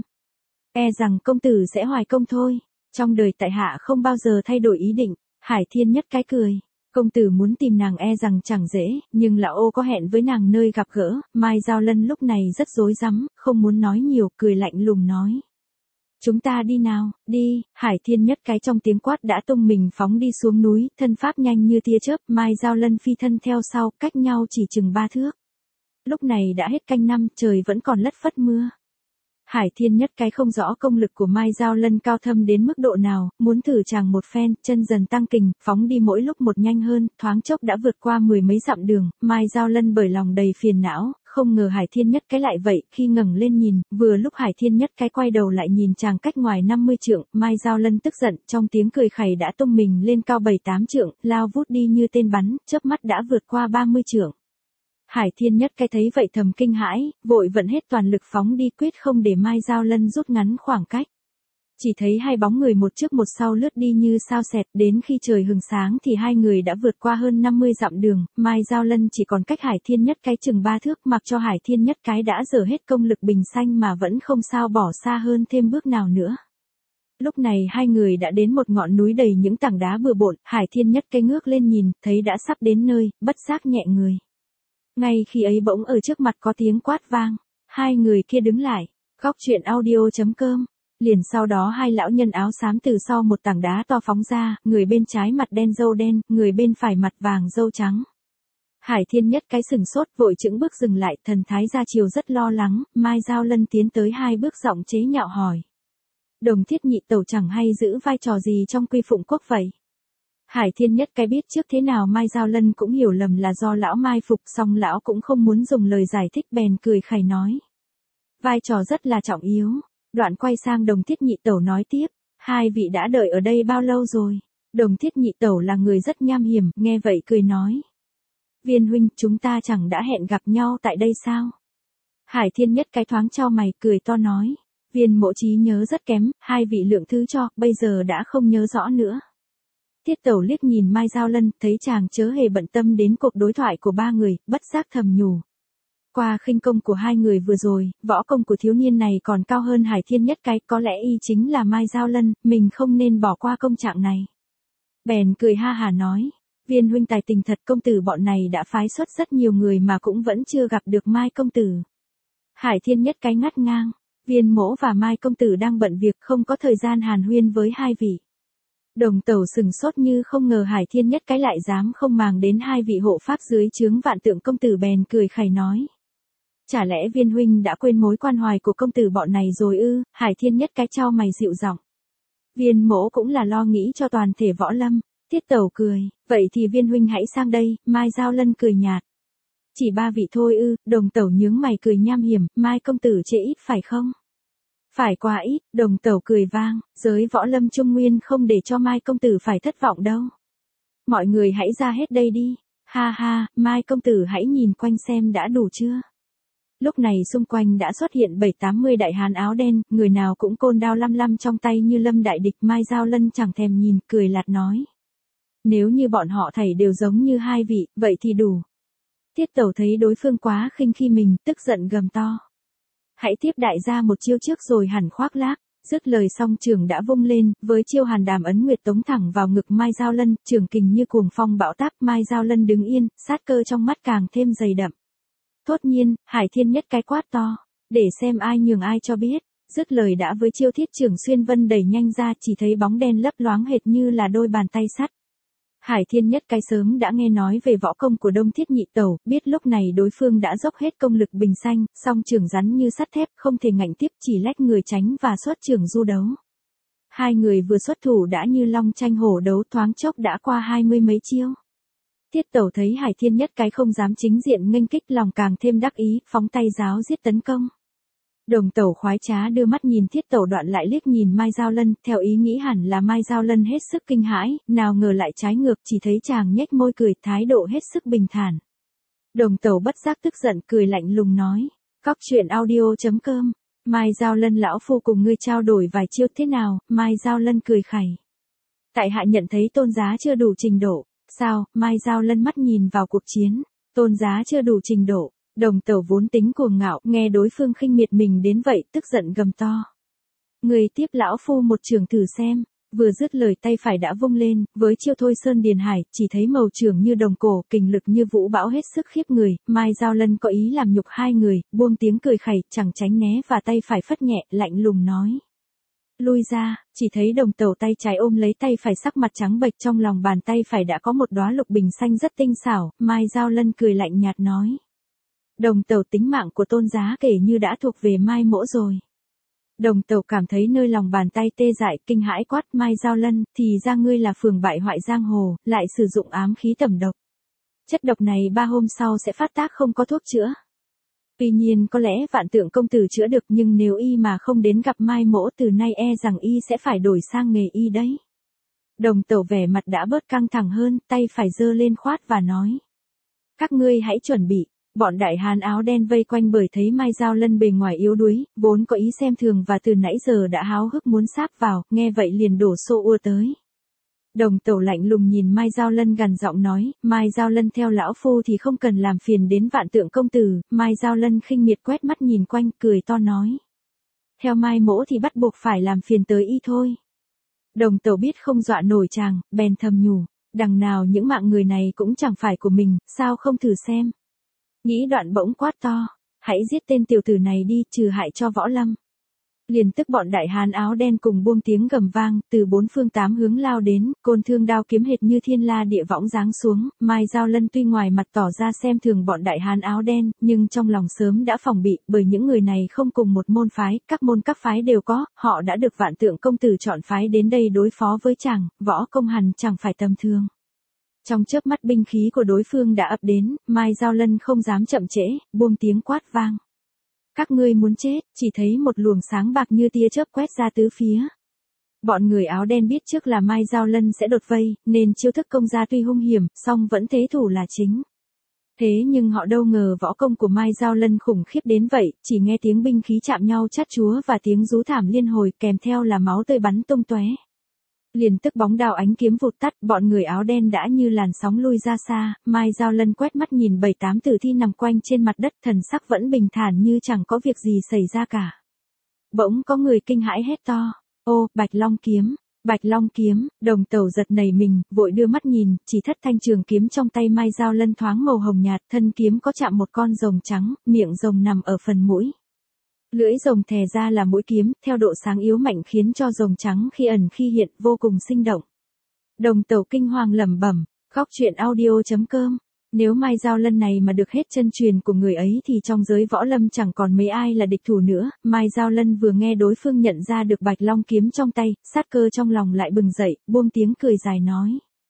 E rằng công tử sẽ hoài công thôi. Trong đời tại hạ không bao giờ thay đổi ý định. Hải Thiên Nhất cái cười. Công tử muốn tìm nàng e rằng chẳng dễ, nhưng lão ô có hẹn với nàng nơi gặp gỡ. Mai Giao Lân lúc này rất rối rắm, không muốn nói nhiều, cười lạnh lùng nói. Chúng ta đi nào, đi. Hải Thiên Nhất cái trong tiếng quát đã tung mình phóng đi xuống núi, thân pháp nhanh như tia chớp. Mai Giao Lân phi thân theo sau, cách nhau chỉ chừng ba thước. Lúc này đã hết canh năm, trời vẫn còn lất phất mưa. Hải Thiên Nhất cái không rõ công lực của Mai Giao Lân cao thâm đến mức độ nào, muốn thử chàng một phen, chân dần tăng kình, phóng đi mỗi lúc một nhanh hơn, thoáng chốc đã vượt qua mười mấy dặm đường, Mai Giao Lân bởi lòng đầy phiền não, không ngờ Hải Thiên Nhất cái lại vậy, khi ngẩng lên nhìn, vừa lúc Hải Thiên Nhất cái quay đầu lại nhìn chàng cách ngoài năm mươi trượng, Mai Giao Lân tức giận, trong tiếng cười khẩy đã tung mình lên cao bảy tám trượng, lao vút đi như tên bắn, chớp mắt đã vượt qua ba mươi trượng. Hải Thiên Nhất cái thấy vậy thầm kinh hãi, vội vận hết toàn lực phóng đi quyết không để Mai Giao Lân rút ngắn khoảng cách. Chỉ thấy hai bóng người một trước một sau lướt đi như sao xẹt, đến khi trời hừng sáng thì hai người đã vượt qua hơn năm mươi dặm đường, Mai Giao Lân chỉ còn cách Hải Thiên Nhất cái chừng ba thước, mặc cho Hải Thiên Nhất cái đã dở hết công lực bình xanh mà vẫn không sao bỏ xa hơn thêm bước nào nữa. Lúc này hai người đã đến một ngọn núi đầy những tảng đá bừa bộn, Hải Thiên Nhất cái ngước lên nhìn, thấy đã sắp đến nơi, bất giác nhẹ người. Ngay khi ấy bỗng ở trước mặt có tiếng quát vang, hai người kia đứng lại, góc truyện audio chấm com. Liền sau đó hai lão nhân áo xám từ sau một tảng đá to phóng ra, người bên trái mặt đen râu đen, người bên phải mặt vàng râu trắng. Hải Thiên Nhất cái sừng sốt vội chững bước dừng lại, thần thái ra chiều rất lo lắng, Mai Giao Lân tiến tới hai bước giọng chế nhạo hỏi. Đồng Thiết Nhị Tẩu chẳng hay giữ vai trò gì trong Quy Phụng Quốc vậy? Hải Thiên Nhất cái biết trước thế nào Mai Giao Lân cũng hiểu lầm là do lão mai phục, song lão cũng không muốn dùng lời giải thích bèn cười khẩy nói. Vai trò rất là trọng yếu. Đoạn quay sang Đồng Thiết Nhị Tẩu nói tiếp, hai vị đã đợi ở đây bao lâu rồi? Đồng Thiết Nhị Tẩu là người rất nham hiểm, nghe vậy cười nói. Viên huynh, chúng ta chẳng đã hẹn gặp nhau tại đây sao? Hải Thiên Nhất cái thoáng chau mày cười to nói. Viên mỗ trí nhớ rất kém, hai vị lượng thứ cho, bây giờ đã không nhớ rõ nữa. Tiết Tẩu liếc nhìn Mai Giao Lân, thấy chàng chớ hề bận tâm đến cuộc đối thoại của ba người, bất giác thầm nhủ. Qua khinh công của hai người vừa rồi, võ công của thiếu niên này còn cao hơn Hải Thiên Nhất cái, có lẽ y chính là Mai Giao Lân, mình không nên bỏ qua công trạng này. Bèn cười ha hà nói, Viên huynh tài tình thật, công tử bọn này đã phái xuất rất nhiều người mà cũng vẫn chưa gặp được Mai công tử. Hải Thiên Nhất cái ngắt ngang, Viên mỗ và Mai công tử đang bận việc, không có thời gian hàn huyên với hai vị. Đồng Tẩu sừng sốt như không ngờ Hải Thiên Nhất cái lại dám không màng đến hai vị hộ pháp dưới trướng Vạn Tượng công tử, bèn cười khẩy nói. Chả lẽ Viên huynh đã quên mối quan hoài của công tử bọn này rồi ư? Hải Thiên Nhất cái chau mày dịu giọng. Viên mỗ cũng là lo nghĩ cho toàn thể võ lâm. Tiết Tẩu cười, vậy thì Viên huynh hãy sang đây. Mai Giao Lân cười nhạt. Chỉ ba vị thôi ư? Đồng Tẩu nhướng mày cười nham hiểm, Mai công tử chê ít phải không? Phải quá ít. Đồng Tẩu cười vang, giới võ lâm trung nguyên không để cho Mai công tử phải thất vọng đâu. Mọi người hãy ra hết đây đi. Ha ha, Mai công tử hãy nhìn quanh xem đã đủ chưa? Lúc này xung quanh đã xuất hiện bảy tám mươi đại hán áo đen, người nào cũng côn đao lăm lăm trong tay như lâm đại địch. Mai Giao Lân chẳng thèm nhìn, cười lạt nói. Nếu như bọn họ thảy đều giống như hai vị, vậy thì đủ. Tiết Tẩu thấy đối phương quá khinh khi mình, tức giận gầm to. Hãy tiếp đại gia một chiêu trước rồi hẳn khoác lác. Dứt lời xong trường đã vung lên, với chiêu hàn đàm ấn nguyệt tống thẳng vào ngực Mai Giao Lân, trường kình như cuồng phong bão táp. Mai Giao Lân đứng yên, sát cơ trong mắt càng thêm dày đậm. Thốt nhiên, Hải Thiên Nhất cái quát to, để xem ai nhường ai cho biết. Dứt lời đã với chiêu thiết trường xuyên vân đẩy nhanh ra, chỉ thấy bóng đen lấp loáng hệt như là đôi bàn tay sắt. Hải Thiên Nhất cái sớm đã nghe nói về võ công của Đông Thiết Nhị Tẩu, biết lúc này đối phương đã dốc hết công lực bình xanh, song trường rắn như sắt thép, không thể ngạnh tiếp, chỉ lách người tránh và xuất trường du đấu. Hai người vừa xuất thủ đã như long tranh hổ đấu, thoáng chốc đã qua hai mươi mấy chiêu. Tiết Tẩu thấy Hải Thiên Nhất cái không dám chính diện nghênh kích, lòng càng thêm đắc ý, phóng tay giáo giết tấn công. Đồng Tẩu khoái trá đưa mắt nhìn Tiết Tẩu, đoạn lại liếc nhìn Mai Giao Lân, theo ý nghĩ hẳn là Mai Giao Lân hết sức kinh hãi, nào ngờ lại trái ngược, chỉ thấy chàng nhếch môi cười, thái độ hết sức bình thản. Đồng Tẩu bất giác tức giận, cười lạnh lùng nói, góc truyện audio chấm com, Mai Giao Lân lão phu cùng ngươi trao đổi vài chiêu thế nào? Mai Giao Lân cười khẩy. Tại hạ nhận thấy Tôn giá chưa đủ trình độ. Sao? Mai Giao Lân mắt nhìn vào cuộc chiến. Tôn giá chưa đủ trình độ. Đồng Tẩu vốn tính cuồng ngạo, nghe đối phương khinh miệt mình đến vậy, tức giận gầm to. Người tiếp lão phu một trường thử xem. Vừa dứt lời tay phải đã vung lên, với chiêu thôi sơn điền hải, chỉ thấy màu trường như đồng cổ, kình lực như vũ bão hết sức khiếp người. Mai Giao Lân có ý làm nhục hai người, buông tiếng cười khẩy, chẳng tránh né và tay phải phất nhẹ, lạnh lùng nói. Lui ra, chỉ thấy Đồng Tẩu tay trái ôm lấy tay phải, sắc mặt trắng bệch, trong lòng bàn tay phải đã có một đóa lục bình xanh rất tinh xảo. Mai Giao Lân cười lạnh nhạt nói. Đồng Tẩu, tính mạng của Tôn Giá kể như đã thuộc về Mai Mỗ rồi. Đồng Tẩu cảm thấy nơi lòng bàn tay tê dại, kinh hãi quát: Mai Giao Lân, thì ra ngươi là phường bại hoại giang hồ, lại sử dụng ám khí tẩm độc. Chất độc này ba hôm sau sẽ phát tác, không có thuốc chữa. Tuy nhiên có lẽ Vạn Tượng công tử chữa được, nhưng nếu y mà không đến gặp Mai Mỗ từ nay e rằng y sẽ phải đổi sang nghề y đấy. Đồng Tẩu vẻ mặt đã bớt căng thẳng hơn, tay phải giơ lên khoát và nói: Các ngươi hãy chuẩn bị. Bọn đại hán áo đen vây quanh bởi thấy Mai Giao Lân bề ngoài yếu đuối, vốn có ý xem thường và từ nãy giờ đã háo hức muốn sáp vào, nghe vậy liền đổ xô ùa tới. Đồng Tẩu lạnh lùng nhìn Mai Giao Lân gằn giọng nói: Mai Giao Lân, theo lão phu thì không cần làm phiền đến Vạn Tượng công tử. Mai Giao Lân khinh miệt quét mắt nhìn quanh, cười to nói: Theo Mai Mỗ thì bắt buộc phải làm phiền tới y thôi. Đồng Tẩu biết không dọa nổi chàng, bèn thầm nhủ: Đằng nào những mạng người này cũng chẳng phải của mình, sao không thử xem. Nghĩ đoạn bỗng quát to: Hãy giết tên tiểu tử này đi, trừ hại cho võ lâm. Liền tức bọn đại hán áo đen cùng buông tiếng gầm vang, từ bốn phương tám hướng lao đến, côn thương đao kiếm hệt như thiên la địa võng giáng xuống. Mai Giao Lân tuy ngoài mặt tỏ ra xem thường bọn đại hán áo đen, nhưng trong lòng sớm đã phòng bị, bởi những người này không cùng một môn phái, các môn các phái đều có, họ đã được Vạn Tượng công tử chọn phái đến đây đối phó với chàng, võ công hẳn chẳng phải tầm thường. Trong chớp mắt binh khí của đối phương đã ập đến, Mai Giao Lân không dám chậm trễ, buông tiếng quát vang: Các ngươi muốn chết. Chỉ thấy một luồng sáng bạc như tia chớp quét ra tứ phía. Bọn người áo đen biết trước là Mai Giao Lân sẽ đột vây, nên chiêu thức công ra tuy hung hiểm, song vẫn thế thủ là chính. Thế nhưng họ đâu ngờ võ công của Mai Giao Lân khủng khiếp đến vậy, chỉ nghe tiếng binh khí chạm nhau chát chúa và tiếng rú thảm liên hồi, kèm theo là máu tươi bắn tung tóe. Liền tức bóng đao ánh kiếm vụt tắt, bọn người áo đen đã như làn sóng lui ra xa. Mai Giao Lân quét mắt nhìn bảy tám tử thi nằm quanh trên mặt đất, thần sắc vẫn bình thản như chẳng có việc gì xảy ra cả. Bỗng có người kinh hãi hét to: Ô, Bạch Long kiếm! Bạch Long kiếm! Đồng Tẩu giật nảy mình, vội đưa mắt nhìn, chỉ thất thanh trường kiếm trong tay Mai Giao Lân thoáng màu hồng nhạt, thân kiếm có chạm một con rồng trắng, miệng rồng nằm ở phần mũi. Lưỡi rồng thè ra là mũi kiếm, theo độ sáng yếu mạnh khiến cho rồng trắng khi ẩn khi hiện vô cùng sinh động. Đồng Tẩu kinh hoàng lẩm bẩm: Góc truyện audio chấm com. Nếu Mai Giao Lân này mà được hết chân truyền của người ấy thì trong giới võ lâm chẳng còn mấy ai là địch thủ nữa. Mai Giao Lân vừa nghe đối phương nhận ra được Bạch Long kiếm trong tay, sát cơ trong lòng lại bừng dậy, buông tiếng cười dài nói: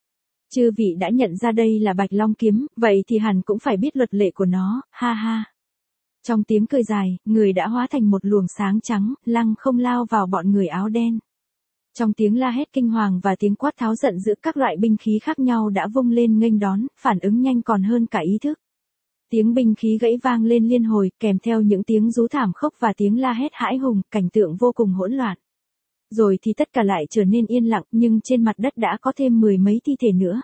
Chư vị đã nhận ra đây là Bạch Long kiếm, vậy thì hẳn cũng phải biết luật lệ của nó, ha ha. Trong tiếng cười dài, người đã hóa thành một luồng sáng trắng, lăng không lao vào bọn người áo đen. Trong tiếng la hét kinh hoàng và tiếng quát tháo giận dữ, các loại binh khí khác nhau đã vung lên nghênh đón, phản ứng nhanh còn hơn cả ý thức. Tiếng binh khí gãy vang lên liên hồi, kèm theo những tiếng rú thảm khốc và tiếng la hét hãi hùng, cảnh tượng vô cùng hỗn loạn. Rồi thì tất cả lại trở nên yên lặng, nhưng trên mặt đất đã có thêm mười mấy thi thể nữa.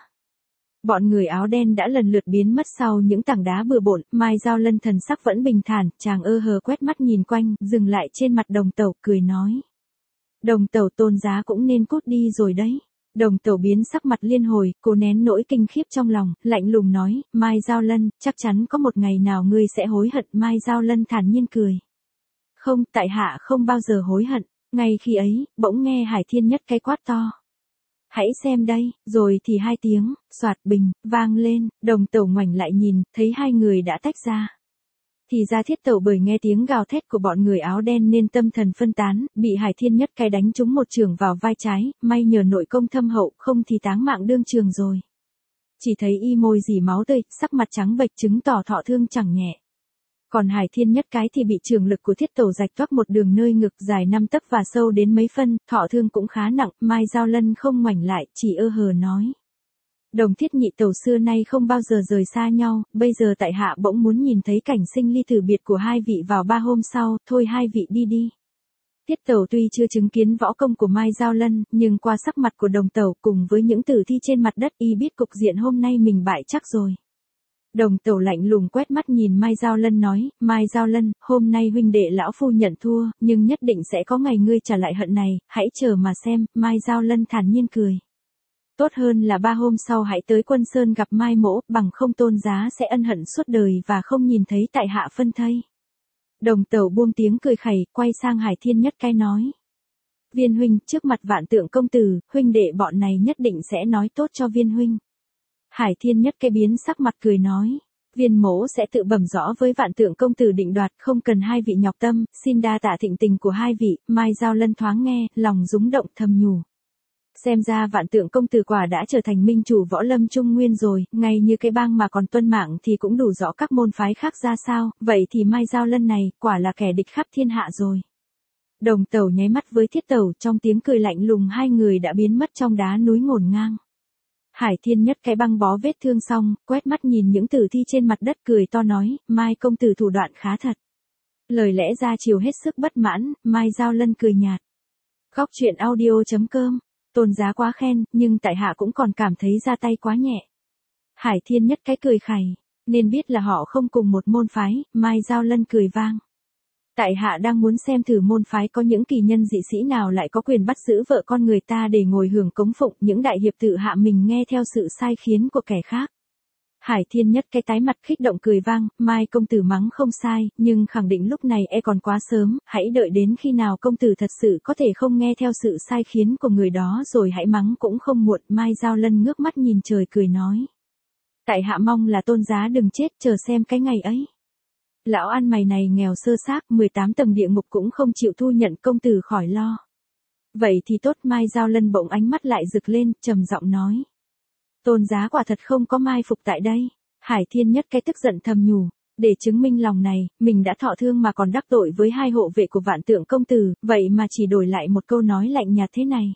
Bọn người áo đen đã lần lượt biến mất sau những tảng đá bừa bộn. Mai Giao Lân thần sắc vẫn bình thản, chàng ơ hờ quét mắt nhìn quanh, dừng lại trên mặt Đồng Tẩu, cười nói: Đồng Tẩu, Tôn Giá cũng nên cút đi rồi đấy. Đồng Tẩu biến sắc mặt liên hồi, cố nén nỗi kinh khiếp trong lòng, lạnh lùng nói: Mai Giao Lân, chắc chắn có một ngày nào ngươi sẽ hối hận. Mai Giao Lân thản nhiên cười: Không, tại hạ không bao giờ hối hận. Ngay khi ấy, bỗng nghe Hải Thiên Nhất cái quát to: Hãy xem đây. Rồi thì hai tiếng xoạt bình vang lên, Đồng Tẩu ngoảnh lại nhìn, thấy hai người đã tách ra. Thì ra Thiết Tẩu bởi nghe tiếng gào thét của bọn người áo đen nên tâm thần phân tán, bị Hải Thiên Nhất cái đánh trúng một chưởng vào vai trái, may nhờ nội công thâm hậu, không thì táng mạng đương trường rồi. Chỉ thấy y môi dì máu tươi, sắc mặt trắng bệch chứng tỏ thọ thương chẳng nhẹ. Còn Hải Thiên Nhất cái thì bị trường lực của Thiết Tẩu rạch toác một đường nơi ngực dài năm tấc và sâu đến mấy phân, thọ thương cũng khá nặng. Mai Giao Lân không ngoảnh lại, chỉ ơ hờ nói: Đồng Thiết nhị tẩu xưa nay không bao giờ rời xa nhau, bây giờ tại hạ bỗng muốn nhìn thấy cảnh sinh ly tử biệt của hai vị vào ba hôm sau, thôi hai vị đi đi. Thiết Tẩu tuy chưa chứng kiến võ công của Mai Giao Lân, nhưng qua sắc mặt của Đồng Tẩu cùng với những tử thi trên mặt đất, y biết cục diện hôm nay mình bại chắc rồi. Đồng Tẩu lạnh lùng quét mắt nhìn Mai Giao Lân nói: Mai Giao Lân, hôm nay huynh đệ lão phu nhận thua, nhưng nhất định sẽ có ngày ngươi trả lại hận này, hãy chờ mà xem. Mai Giao Lân thản nhiên cười: Tốt hơn là ba hôm sau hãy tới Quân Sơn gặp Mai Mỗ, bằng không Tôn Giá sẽ ân hận suốt đời và không nhìn thấy tại hạ phân thây. Đồng Tẩu buông tiếng cười khẩy, quay sang Hải Thiên Nhất cái nói: Viên huynh, trước mặt Vạn Tượng công tử, huynh đệ bọn này nhất định sẽ nói tốt cho viên huynh. Hải Thiên Nhất cái biến sắc mặt cười nói: Viên mỗ sẽ tự bẩm rõ với Vạn Tượng công tử định đoạt, không cần hai vị nhọc tâm, xin đa tạ thịnh tình của hai vị. Mai Giao Lân thoáng nghe, lòng rúng động thầm nhủ. Xem ra Vạn Tượng công tử quả đã trở thành minh chủ võ lâm trung nguyên rồi, ngay như cái bang mà còn tuân mạng thì cũng đủ rõ các môn phái khác ra sao, vậy thì Mai Giao Lân này, quả là kẻ địch khắp thiên hạ rồi. Đồng Tẩu nháy mắt với Thiết Tẩu, trong tiếng cười lạnh lùng hai người đã biến mất trong đá núi ngổn ngang. Hải Thiên Nhất cái băng bó vết thương xong, quét mắt nhìn những tử thi trên mặt đất cười to nói, Mai công tử thủ đoạn khá thật. Lời lẽ ra chiều hết sức bất mãn, Mai Giao Lân cười nhạt. Góc truyện audio chấm com, Tôn giá quá khen, nhưng tại hạ cũng còn cảm thấy ra tay quá nhẹ. Hải Thiên Nhất cái cười khẩy, nên biết là họ không cùng một môn phái, Mai Giao Lân cười vang. Tại hạ đang muốn xem thử môn phái có những kỳ nhân dị sĩ nào lại có quyền bắt giữ vợ con người ta để ngồi hưởng cống phụng, những đại hiệp tự hạ mình nghe theo sự sai khiến của kẻ khác. Hải Thiên Nhất cái tái mặt khích động cười vang, Mai công tử mắng không sai, nhưng khẳng định lúc này e còn quá sớm, hãy đợi đến khi nào công tử thật sự có thể không nghe theo sự sai khiến của người đó rồi hãy mắng cũng không muộn. Mai Giao Lân ngước mắt nhìn trời cười nói. Tại hạ mong là tôn giá đừng chết, chờ xem cái ngày ấy. Lão ăn mày này nghèo sơ xác, mười tám tầng địa ngục cũng không chịu thu nhận, công tử khỏi lo. Vậy thì tốt. Mai Giao Lân bỗng ánh mắt lại rực lên, trầm giọng nói. Tôn giá quả thật không có mai phục tại đây. Hải Thiên Nhất cái tức giận thầm nhủ, để chứng minh lòng này, mình đã thọ thương mà còn đắc tội với hai hộ vệ của Vạn Tượng công tử, vậy mà chỉ đổi lại một câu nói lạnh nhạt thế này.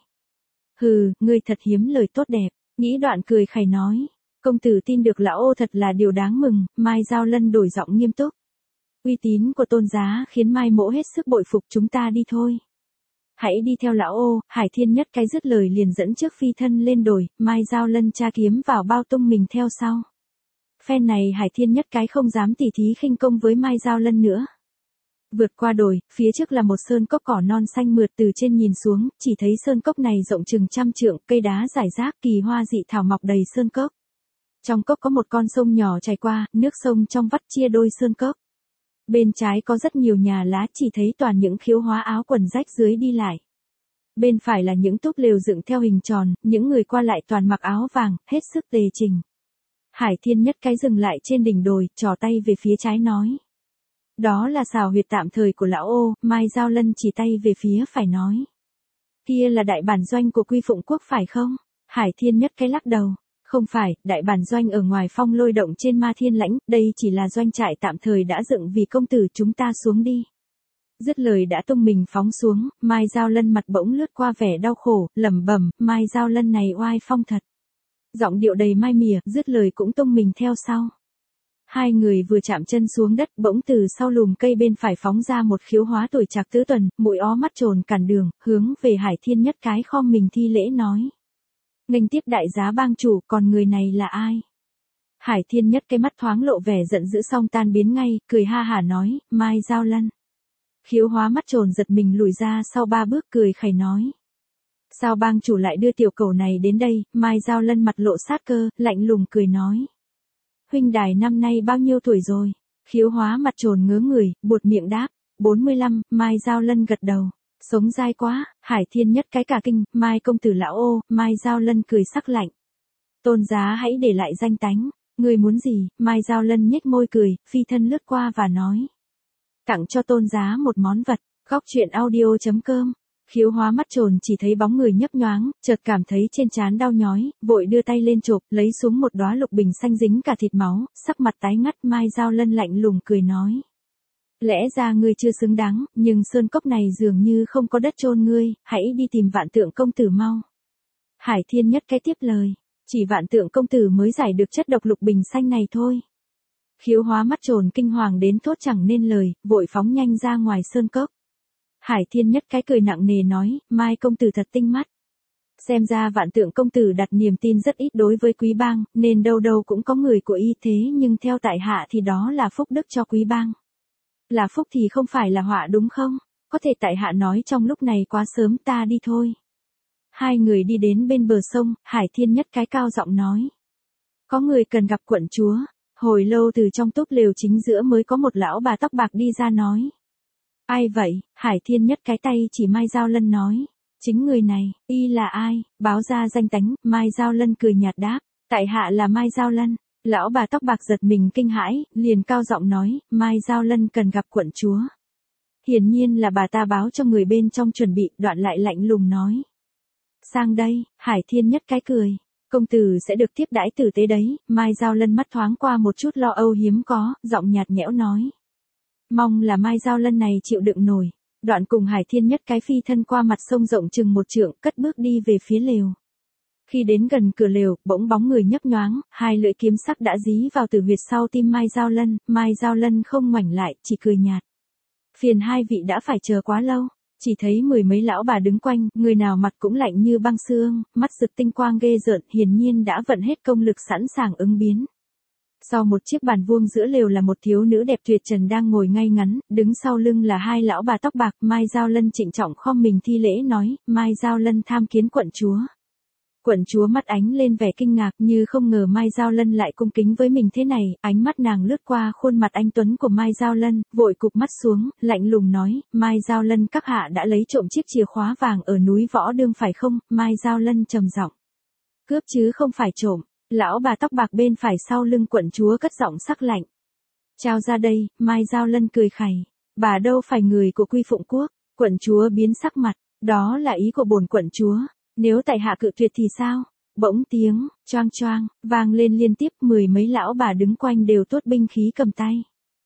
Hừ, ngươi thật hiếm lời tốt đẹp, nghĩ đoạn cười khẩy nói. Công tử tin được lão ô thật là điều đáng mừng. Mai Giao Lân đổi giọng nghiêm túc. Uy tín của tôn giá khiến Mai mỗ hết sức bội phục, chúng ta đi thôi. Hãy đi theo lão ô. Hải Thiên Nhất cái dứt lời liền dẫn trước phi thân lên đồi, Mai Giao Lân tra kiếm vào bao tung mình theo sau. Phen này Hải Thiên Nhất cái không dám tỉ thí khinh công với Mai Giao Lân nữa. Vượt qua đồi, phía trước là một sơn cốc cỏ non xanh mượt, từ trên nhìn xuống, chỉ thấy sơn cốc này rộng chừng trăm trượng, cây đá rải rác, kỳ hoa dị thảo mọc đầy sơn cốc. Trong cốc có một con sông nhỏ chảy qua, nước sông trong vắt chia đôi sơn cốc. Bên trái có rất nhiều nhà lá, chỉ thấy toàn những khiếu hóa áo quần rách dưới đi lại. Bên phải là những túp lều dựng theo hình tròn, những người qua lại toàn mặc áo vàng, hết sức tề chỉnh. Hải Thiên Nhất cái dừng lại trên đỉnh đồi, trò tay về phía trái nói. Đó là xào huyệt tạm thời của lão ô. Mai Giao Lân chỉ tay về phía phải nói. Kia là đại bản doanh của Quy Phụng Quốc phải không? Hải Thiên Nhất cái lắc đầu. Không phải, đại bản doanh ở ngoài Phong Lôi Động trên Ma Thiên Lãnh, đây chỉ là doanh trại tạm thời đã dựng vì công tử, chúng ta xuống đi. Dứt lời đã tung mình phóng xuống, Mai Giao Lân mặt bỗng lướt qua vẻ đau khổ, lẩm bẩm, Mai Giao Lân này oai phong thật. Giọng điệu đầy mai mỉa, dứt lời cũng tung mình theo sau. Hai người vừa chạm chân xuống đất, bỗng từ sau lùm cây bên phải phóng ra một khiếu hóa tuổi trạc tứ tuần, mũi ó mắt trồn cản đường, hướng về Hải Thiên Nhất cái khom mình thi lễ nói. Nghênh tiếp đại giá bang chủ, còn người này là ai? Hải Thiên Nhất cái mắt thoáng lộ vẻ giận dữ xong tan biến ngay, cười ha hả nói, Mai Giao Lân. Khiếu hóa mắt trồn giật mình lùi ra sau ba bước cười khẩy nói. Sao bang chủ lại đưa tiểu cầu này đến đây? Mai Giao Lân mặt lộ sát cơ, lạnh lùng cười nói. Huynh đài năm nay bao nhiêu tuổi rồi? Khiếu hóa mặt trồn ngớ người, buột miệng đáp, bốn mươi lăm. Mai Giao Lân gật đầu. Sống dai quá. Hải Thiên Nhất cái cả kinh, Mai công tử lão ô. Mai Giao Lân cười sắc lạnh. Tôn giá hãy để lại danh tánh. Người muốn gì? Mai Giao Lân nhếch môi cười, phi thân lướt qua và nói. Tặng cho tôn giá một món vật. Góc truyện audio chấm com. Khiếu hóa mắt trồn chỉ thấy bóng người nhấp nhoáng, chợt cảm thấy trên trán đau nhói, vội đưa tay lên chộp, lấy xuống một đóa lục bình xanh dính cả thịt máu, sắc mặt tái ngắt. Mai Giao Lân lạnh lùng cười nói. Lẽ ra ngươi chưa xứng đáng, nhưng sơn cốc này dường như không có đất chôn ngươi, hãy đi tìm Vạn Tượng công tử mau. Hải Thiên Nhất cái tiếp lời, chỉ Vạn Tượng công tử mới giải được chất độc lục bình xanh này thôi. Khiếu hóa mắt trồn kinh hoàng đến thốt chẳng nên lời, vội phóng nhanh ra ngoài sơn cốc. Hải Thiên Nhất cái cười nặng nề nói, Mai công tử thật tinh mắt. Xem ra Vạn Tượng công tử đặt niềm tin rất ít đối với quý bang, nên đâu đâu cũng có người của y thế, nhưng theo tại hạ thì đó là phúc đức cho quý bang. Là phúc thì không phải là họa đúng không? Có thể tại hạ nói trong lúc này quá sớm, ta đi thôi. Hai người đi đến bên bờ sông, Hải Thiên Nhất cái cao giọng nói. Có người cần gặp quận chúa. Hồi lâu từ trong túp lều chính giữa mới có một lão bà tóc bạc đi ra nói. Ai vậy? Hải Thiên Nhất cái tay chỉ Mai Giao Lân nói. Chính người này, y là ai? Báo ra danh tánh. Mai Giao Lân cười nhạt đáp. Tại hạ là Mai Giao Lân. Lão bà tóc bạc giật mình kinh hãi, liền cao giọng nói, Mai Giao Lân cần gặp quận chúa. Hiển nhiên là bà ta báo cho người bên trong chuẩn bị, đoạn lại lạnh lùng nói. Sang đây, Hải Thiên Nhất cái cười. Công tử sẽ được tiếp đãi tử tế đấy, Mai Giao Lân mắt thoáng qua một chút lo âu hiếm có, giọng nhạt nhẽo nói. Mong là Mai Giao Lân này chịu đựng nổi. Đoạn cùng Hải Thiên Nhất cái phi thân qua mặt sông rộng chừng một trượng, cất bước đi về phía lều. Khi đến gần cửa lều, bỗng bóng người nhấp nhoáng, hai lưỡi kiếm sắc đã dí vào tử huyệt sau tim Mai Giao Lân, Mai Giao Lân không ngoảnh lại, chỉ cười nhạt. Phiền hai vị đã phải chờ quá lâu. Chỉ thấy mười mấy lão bà đứng quanh, người nào mặt cũng lạnh như băng xương, mắt rực tinh quang ghê rợn, hiển nhiên đã vận hết công lực sẵn sàng ứng biến. Sau một chiếc bàn vuông giữa lều là một thiếu nữ đẹp tuyệt trần đang ngồi ngay ngắn, đứng sau lưng là hai lão bà tóc bạc, Mai Giao Lân trịnh trọng khom mình thi lễ nói, Mai Giao Lân tham kiến quận chúa. Quận chúa mắt ánh lên vẻ kinh ngạc như không ngờ Mai Giao Lân lại cung kính với mình thế này, ánh mắt nàng lướt qua khuôn mặt anh tuấn của Mai Giao Lân, vội cụp mắt xuống, lạnh lùng nói, Mai Giao Lân các hạ đã lấy trộm chiếc chìa khóa vàng ở núi Võ Đương phải không? Mai Giao Lân trầm giọng. Cướp chứ không phải trộm. Lão bà tóc bạc bên phải sau lưng quận chúa cất giọng sắc lạnh. Trao ra đây, Mai Giao Lân cười khẩy. Bà đâu phải người của Quy Phụng Quốc. Quận chúa biến sắc mặt, đó là ý của bổn quận chúa. Nếu tại hạ cự tuyệt thì sao? Bỗng tiếng, choang choang, vang lên liên tiếp, mười mấy lão bà đứng quanh đều tuốt binh khí cầm tay.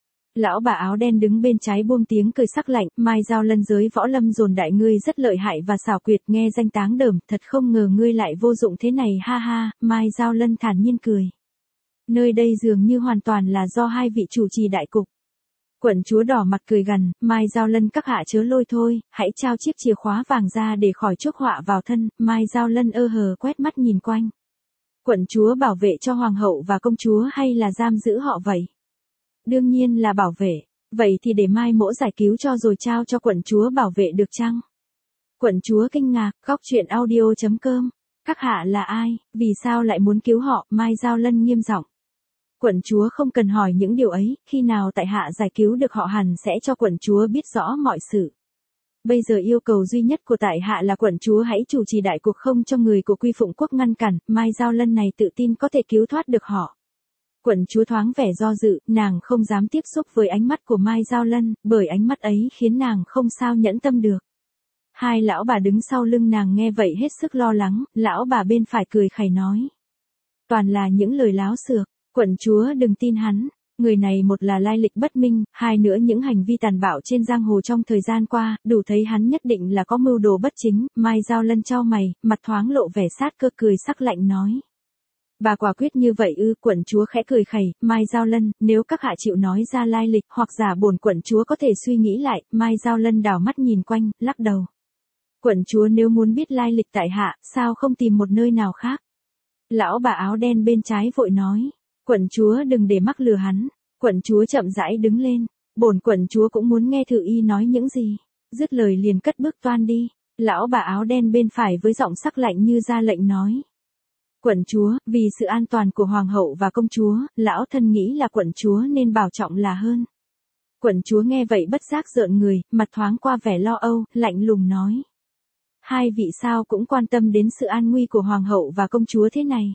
Lão bà áo đen đứng bên trái buông tiếng cười sắc lạnh, Mai Giao Lân giới võ lâm dồn đại ngươi rất lợi hại và xảo quyệt, nghe danh táng đờm, thật không ngờ ngươi lại vô dụng thế này, ha ha. Mai Giao Lân thản nhiên cười. Nơi đây dường như hoàn toàn là do hai vị chủ trì đại cục. Quận chúa đỏ mặt cười gằn, Mai Giao Lân các hạ chớ lôi thôi, hãy trao chiếc chìa khóa vàng ra để khỏi chuốc họa vào thân. Mai Giao Lân ơ hờ quét mắt nhìn quanh. Quận chúa bảo vệ cho hoàng hậu và công chúa hay là giam giữ họ vậy? Đương nhiên là bảo vệ, vậy thì để Mai mỗ giải cứu cho rồi trao cho quận chúa bảo vệ được chăng? Quận chúa kinh ngạc, góc truyện audio chấm com. Các hạ là ai, vì sao lại muốn cứu họ? Mai Giao Lân nghiêm giọng. Quận chúa không cần hỏi những điều ấy, khi nào tại hạ giải cứu được họ hẳn sẽ cho quận chúa biết rõ mọi sự. Bây giờ yêu cầu duy nhất của tại hạ là quận chúa hãy chủ trì đại cuộc không cho người của Quy Phụng Quốc ngăn cản, Mai Giao Lân này tự tin có thể cứu thoát được họ. Quận chúa thoáng vẻ do dự, nàng không dám tiếp xúc với ánh mắt của Mai Giao Lân, bởi ánh mắt ấy khiến nàng không sao nhẫn tâm được. Hai lão bà đứng sau lưng nàng nghe vậy hết sức lo lắng, lão bà bên phải cười khẩy nói. Toàn là những lời láo xược, quận chúa đừng tin hắn, người này một là lai lịch bất minh, hai nữa những hành vi tàn bạo trên giang hồ trong thời gian qua, đủ thấy hắn nhất định là có mưu đồ bất chính. Mai Giao Lân chau mày, mặt thoáng lộ vẻ sát cơ cười sắc lạnh nói. Bà quả quyết như vậy ư? Quận chúa khẽ cười khẩy, Mai Giao Lân, nếu các hạ chịu nói ra lai lịch hoặc giả bổn quận chúa có thể suy nghĩ lại. Mai Giao Lân đảo mắt nhìn quanh, lắc đầu. Quận chúa nếu muốn biết lai lịch tại hạ, sao không tìm một nơi nào khác? Lão bà áo đen bên trái vội nói. Quận chúa đừng để mắc lừa hắn. Quận chúa chậm rãi đứng lên. Bổn quận chúa cũng muốn nghe thử y nói những gì. Dứt lời liền cất bước toan đi. Lão bà áo đen bên phải với giọng sắc lạnh như ra lệnh nói. Quận chúa, vì sự an toàn của hoàng hậu và công chúa, lão thân nghĩ là quận chúa nên bảo trọng là hơn. Quận chúa nghe vậy bất giác rợn người, mặt thoáng qua vẻ lo âu, lạnh lùng nói. Hai vị sao cũng quan tâm đến sự an nguy của hoàng hậu và công chúa thế này.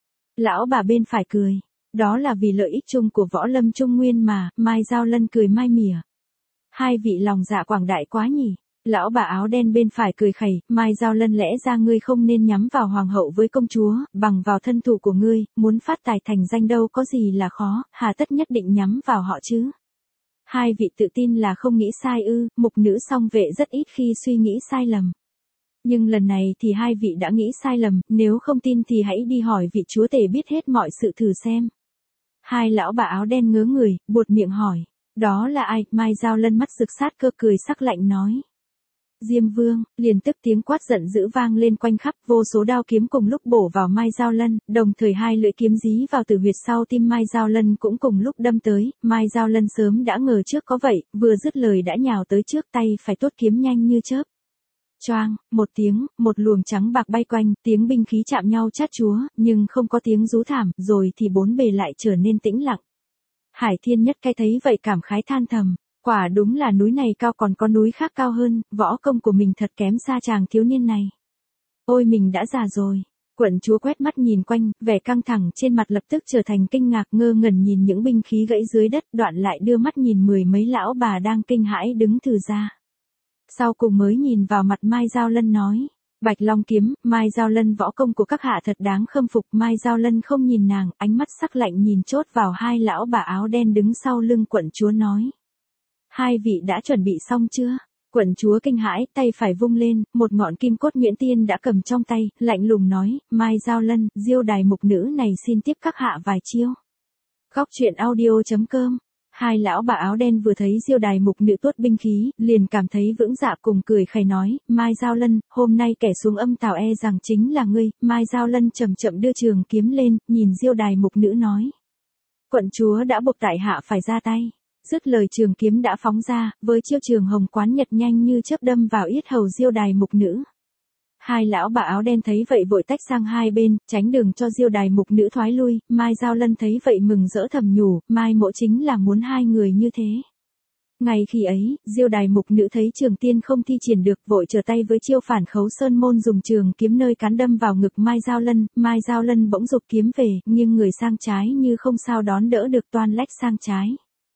Lão bà bên phải cười. Đó là vì lợi ích chung của võ lâm trung nguyên mà. Mai Giao Lân cười mai mỉa. Hai vị lòng dạ quảng đại quá nhỉ. Lão bà áo đen bên phải cười khẩy, Mai Giao Lân lẽ ra ngươi không nên nhắm vào hoàng hậu với công chúa, bằng vào thân thủ của ngươi, muốn phát tài thành danh đâu có gì là khó, hà tất nhất định nhắm vào họ chứ. Hai vị tự tin là không nghĩ sai ư? Mục nữ song vệ rất ít khi suy nghĩ sai lầm. Nhưng lần này thì hai vị đã nghĩ sai lầm, nếu không tin thì hãy đi hỏi vị chúa tể biết hết mọi sự thử xem. Hai lão bà áo đen ngớ người, buột miệng hỏi, đó là ai? Mai Giao Lân mắt rực sát cơ cười sắc lạnh nói. Diêm Vương, liền tức tiếng quát giận dữ vang lên quanh khắp, vô số đao kiếm cùng lúc bổ vào Mai Giao Lân, đồng thời hai lưỡi kiếm dí vào tử huyệt sau tim Mai Giao Lân cũng cùng lúc đâm tới. Mai Giao Lân sớm đã ngờ trước có vậy, vừa dứt lời đã nhào tới trước, tay phải tuốt kiếm nhanh như chớp. Choang, một tiếng, một luồng trắng bạc bay quanh, tiếng binh khí chạm nhau chát chúa, nhưng không có tiếng rú thảm, rồi thì bốn bề lại trở nên tĩnh lặng. Hải Thiên Nhất cái thấy vậy cảm khái than thầm, quả đúng là núi này cao còn có núi khác cao hơn, võ công của mình thật kém xa chàng thiếu niên này. Ôi mình đã già rồi, Quận chúa quét mắt nhìn quanh, vẻ căng thẳng trên mặt lập tức trở thành kinh ngạc, ngơ ngẩn nhìn những binh khí gãy dưới đất, đoạn lại đưa mắt nhìn mười mấy lão bà đang kinh hãi đứng thừ ra. Sau cùng mới nhìn vào mặt Mai Giao Lân nói, Bạch Long kiếm, Mai Giao Lân võ công của các hạ thật đáng khâm phục. Mai Giao Lân không nhìn nàng, ánh mắt sắc lạnh nhìn chốt vào hai lão bà áo đen đứng sau lưng quận chúa nói. Hai vị đã chuẩn bị xong chưa? Quận chúa kinh hãi, tay phải vung lên, một ngọn kim cốt nhuyễn tiên đã cầm trong tay, lạnh lùng nói, Mai Giao Lân, Diêu đài mục nữ này xin tiếp các hạ vài chiêu. Góc truyện audio chấm com. Hai lão bà áo đen vừa thấy Diêu đài mục nữ tuốt binh khí, liền cảm thấy vững dạ cùng cười khẩy nói, Mai Giao Lân, hôm nay kẻ xuống âm tào e rằng chính là ngươi. Mai Giao Lân chậm chậm đưa trường kiếm lên, nhìn Diêu đài mục nữ nói. Quận chúa đã buộc tại hạ phải ra tay. Dứt lời trường kiếm đã phóng ra, với chiêu trường hồng quán nhật nhanh như chớp đâm vào yết hầu Diêu đài mục nữ. Hai lão bà áo đen thấy vậy vội tách sang hai bên, tránh đường cho Diêu đài mục nữ thoái lui. Mai Giao Lân thấy vậy mừng rỡ thầm nhủ, Mai mỗ chính là muốn hai người như thế. Ngay khi ấy, Diêu đài mục nữ thấy trường tiên không thi triển được, vội trở tay với chiêu phản khấu sơn môn, dùng trường kiếm nơi cán đâm vào ngực Mai Giao Lân. Mai Giao Lân bỗng giục kiếm về, nghiêng người sang trái như không sao đón đỡ được, toan lách sang trái.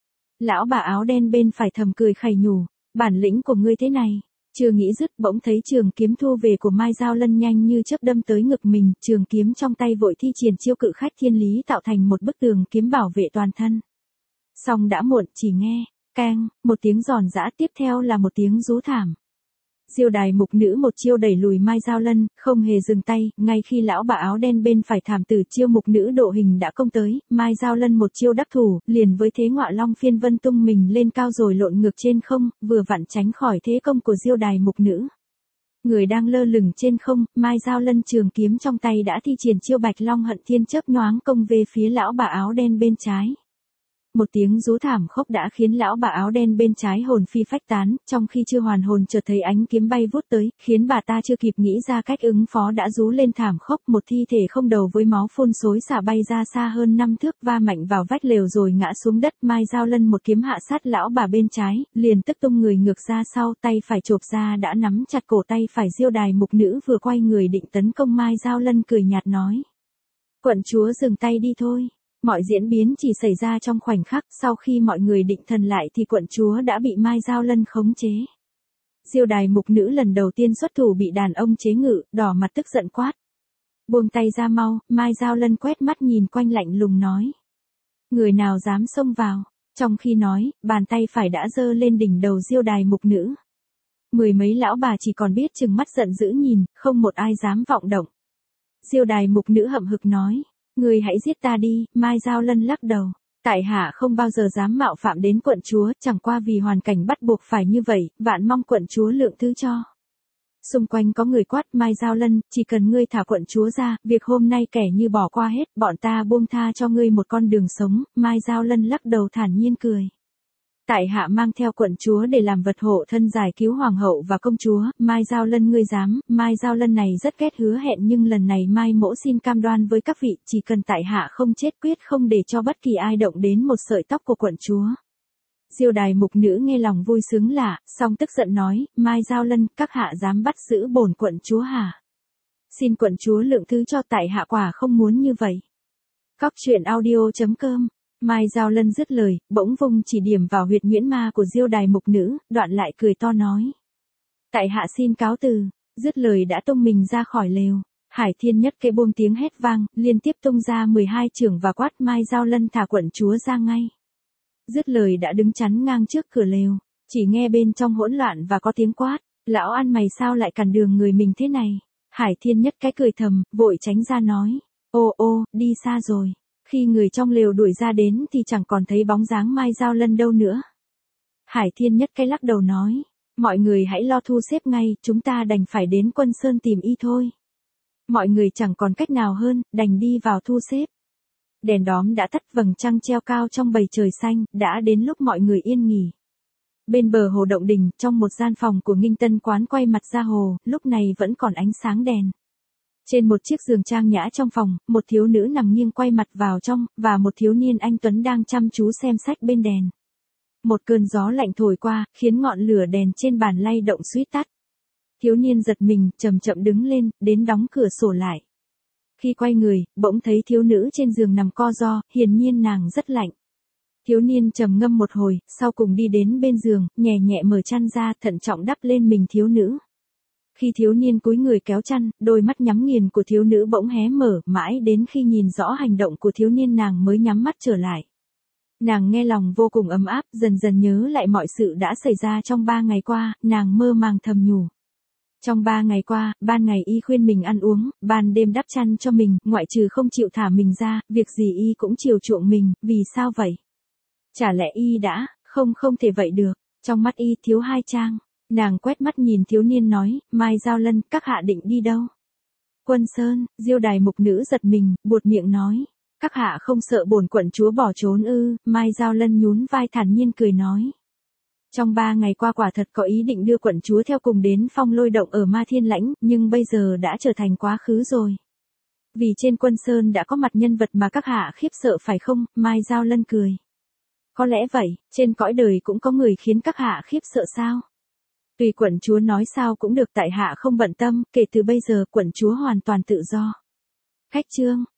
Lão bà áo đen bên phải thầm cười khẩy nhủ, bản lĩnh của ngươi thế này. Chưa nghĩ dứt, bỗng thấy trường kiếm thu về của Mai Giao Lân nhanh như chớp đâm tới ngực mình, trường kiếm trong tay vội thi triển chiêu cự khách thiên lý, tạo thành một bức tường kiếm bảo vệ toàn thân. Xong đã muộn, chỉ nghe keng một tiếng giòn giã, tiếp theo là một tiếng rú thảm. Diêu đài mục nữ một chiêu đẩy lùi Mai Giao Lân, không hề dừng tay, ngay khi lão bà áo đen bên phải thảm tử, chiêu mục nữ độ hình đã công tới, Mai Giao Lân một chiêu đắc thủ, liền với thế ngọa long phiên vân tung mình lên cao rồi lộn ngược trên không, vừa vặn tránh khỏi thế công của Diêu đài mục nữ. Người đang lơ lửng trên không, Mai Giao Lân trường kiếm trong tay đã thi triển chiêu bạch long hận thiên chớp nhoáng công về phía lão bà áo đen bên trái. Một tiếng rú thảm khốc đã khiến lão bà áo đen bên trái hồn phi phách tán, trong khi chưa hoàn hồn chợt thấy ánh kiếm bay vút tới, khiến bà ta chưa kịp nghĩ ra cách ứng phó đã rú lên thảm khốc, một thi thể không đầu với máu phun xối xả bay ra xa hơn năm thước, va mạnh vào vách lều rồi ngã xuống đất. Mai Giao Lân một kiếm hạ sát lão bà bên trái, liền tức tung người ngược ra sau, tay phải chộp ra đã nắm chặt cổ tay phải Diêu đài mục nữ vừa quay người định tấn công. Mai Giao Lân cười nhạt nói, quận chúa dừng tay đi thôi. Mọi diễn biến chỉ xảy ra trong khoảnh khắc, sau khi mọi người định thần lại thì quận chúa đã bị Mai Giao Lân khống chế. Diêu đài mục nữ lần đầu tiên xuất thủ bị đàn ông chế ngự, đỏ mặt tức giận quát. Buông tay ra mau. Mai Giao Lân quét mắt nhìn quanh lạnh lùng nói. Người nào dám xông vào? Trong khi nói, bàn tay phải đã giơ lên đỉnh đầu Diêu đài mục nữ. Mười mấy lão bà chỉ còn biết trừng mắt giận dữ nhìn, không một ai dám vọng động. Diêu đài mục nữ hậm hực nói. Người hãy giết ta đi. Mai Giao Lân lắc đầu. Tại hạ không bao giờ dám mạo phạm đến quận chúa, chẳng qua vì hoàn cảnh bắt buộc phải như vậy, vạn mong quận chúa lượng thứ cho. Xung quanh có người quát. Mai Giao Lân, chỉ cần ngươi thả quận chúa ra, việc hôm nay kẻ như bỏ qua hết, bọn ta buông tha cho ngươi một con đường sống. Mai Giao Lân lắc đầu thản nhiên cười. Tại hạ mang theo quận chúa để làm vật hộ thân giải cứu hoàng hậu và công chúa. Mai Giao Lân ngươi dám? Mai Giao Lân này rất ghét hứa hẹn, nhưng lần này Mai mỗ xin cam đoan với các vị, chỉ cần tại hạ không chết, quyết không để cho bất kỳ ai động đến một sợi tóc của quận chúa. Diêu đài mục nữ nghe lòng vui sướng lạ, song tức giận nói, Mai Giao Lân, các hạ dám bắt giữ bổn quận chúa hả? Xin quận chúa lượng thứ cho, tại hạ quả không muốn như vậy. Góc truyện audio chấm com. Mai Giao Lân dứt lời, bỗng vung chỉ điểm vào huyệt nhuyễn ma của Diêu đài mục nữ, đoạn lại cười to nói. Tại hạ xin cáo từ. Dứt lời đã tung mình ra khỏi lều. Hải Thiên Nhất Kệ buông tiếng hét vang, liên tiếp tung ra mười hai chưởng và quát Mai Giao Lân thả quận chúa ra ngay. Dứt lời đã đứng chắn ngang trước cửa lều. Chỉ nghe bên trong hỗn loạn và có tiếng quát. Lão ăn mày sao lại cản đường người mình thế này? Hải Thiên Nhất Cái cười thầm, vội tránh ra nói. Ô ô, đi xa rồi. Khi người trong lều đuổi ra đến thì chẳng còn thấy bóng dáng Mai Giao Lân đâu nữa. Hải Thiên Nhất Cái lắc đầu nói. Mọi người hãy lo thu xếp ngay, chúng ta đành phải đến Quân Sơn tìm y thôi. Mọi người chẳng còn cách nào hơn, đành đi vào thu xếp. Đèn đóm đã tắt, vầng trăng treo cao trong bầu trời xanh, đã đến lúc mọi người yên nghỉ. Bên bờ hồ Động Đình, trong một gian phòng của Nghinh Tân Quán quay mặt ra hồ, lúc này vẫn còn ánh sáng đèn. Trên một chiếc giường trang nhã trong phòng, một thiếu nữ nằm nghiêng quay mặt vào trong, và một thiếu niên anh tuấn đang chăm chú xem sách bên đèn. Một cơn gió lạnh thổi qua, khiến ngọn lửa đèn trên bàn lay động suýt tắt. Thiếu niên giật mình, chậm chậm đứng lên, đến đóng cửa sổ lại. Khi quay người, bỗng thấy thiếu nữ trên giường nằm co ro, hiển nhiên nàng rất lạnh. Thiếu niên trầm ngâm một hồi, sau cùng đi đến bên giường, nhẹ nhẹ mở chăn ra, thận trọng đắp lên mình thiếu nữ. Khi thiếu niên cúi người kéo chăn, đôi mắt nhắm nghiền của thiếu nữ bỗng hé mở, mãi đến khi nhìn rõ hành động của thiếu niên nàng mới nhắm mắt trở lại. Nàng nghe lòng vô cùng ấm áp, dần dần nhớ lại mọi sự đã xảy ra trong ba ngày qua, nàng mơ màng thầm nhủ. Trong ba ngày qua, ban ngày y khuyên mình ăn uống, ban đêm đắp chăn cho mình, ngoại trừ không chịu thả mình ra, việc gì y cũng chiều chuộng mình, vì sao vậy? Chả lẽ y đã, không không thể vậy được, trong mắt y thiếu hai trang. Nàng quét mắt nhìn thiếu niên nói, Mai Giao Lân, các hạ định đi đâu? Quân Sơn, Diêu Đài mục nữ giật mình, buột miệng nói. Các hạ không sợ bổn quận chúa bỏ trốn ư? Mai Giao Lân nhún vai thản nhiên cười nói. Trong ba ngày qua quả thật có ý định đưa quận chúa theo cùng đến Phong Lôi Động ở Ma Thiên Lãnh, nhưng bây giờ đã trở thành quá khứ rồi. Vì trên Quân Sơn đã có mặt nhân vật mà các hạ khiếp sợ phải không? Mai Giao Lân cười. Có lẽ vậy, trên cõi đời cũng có người khiến các hạ khiếp sợ sao? Tùy quận chúa nói sao cũng được, tại hạ không bận tâm, kể từ bây giờ quận chúa hoàn toàn tự do. Khách trương,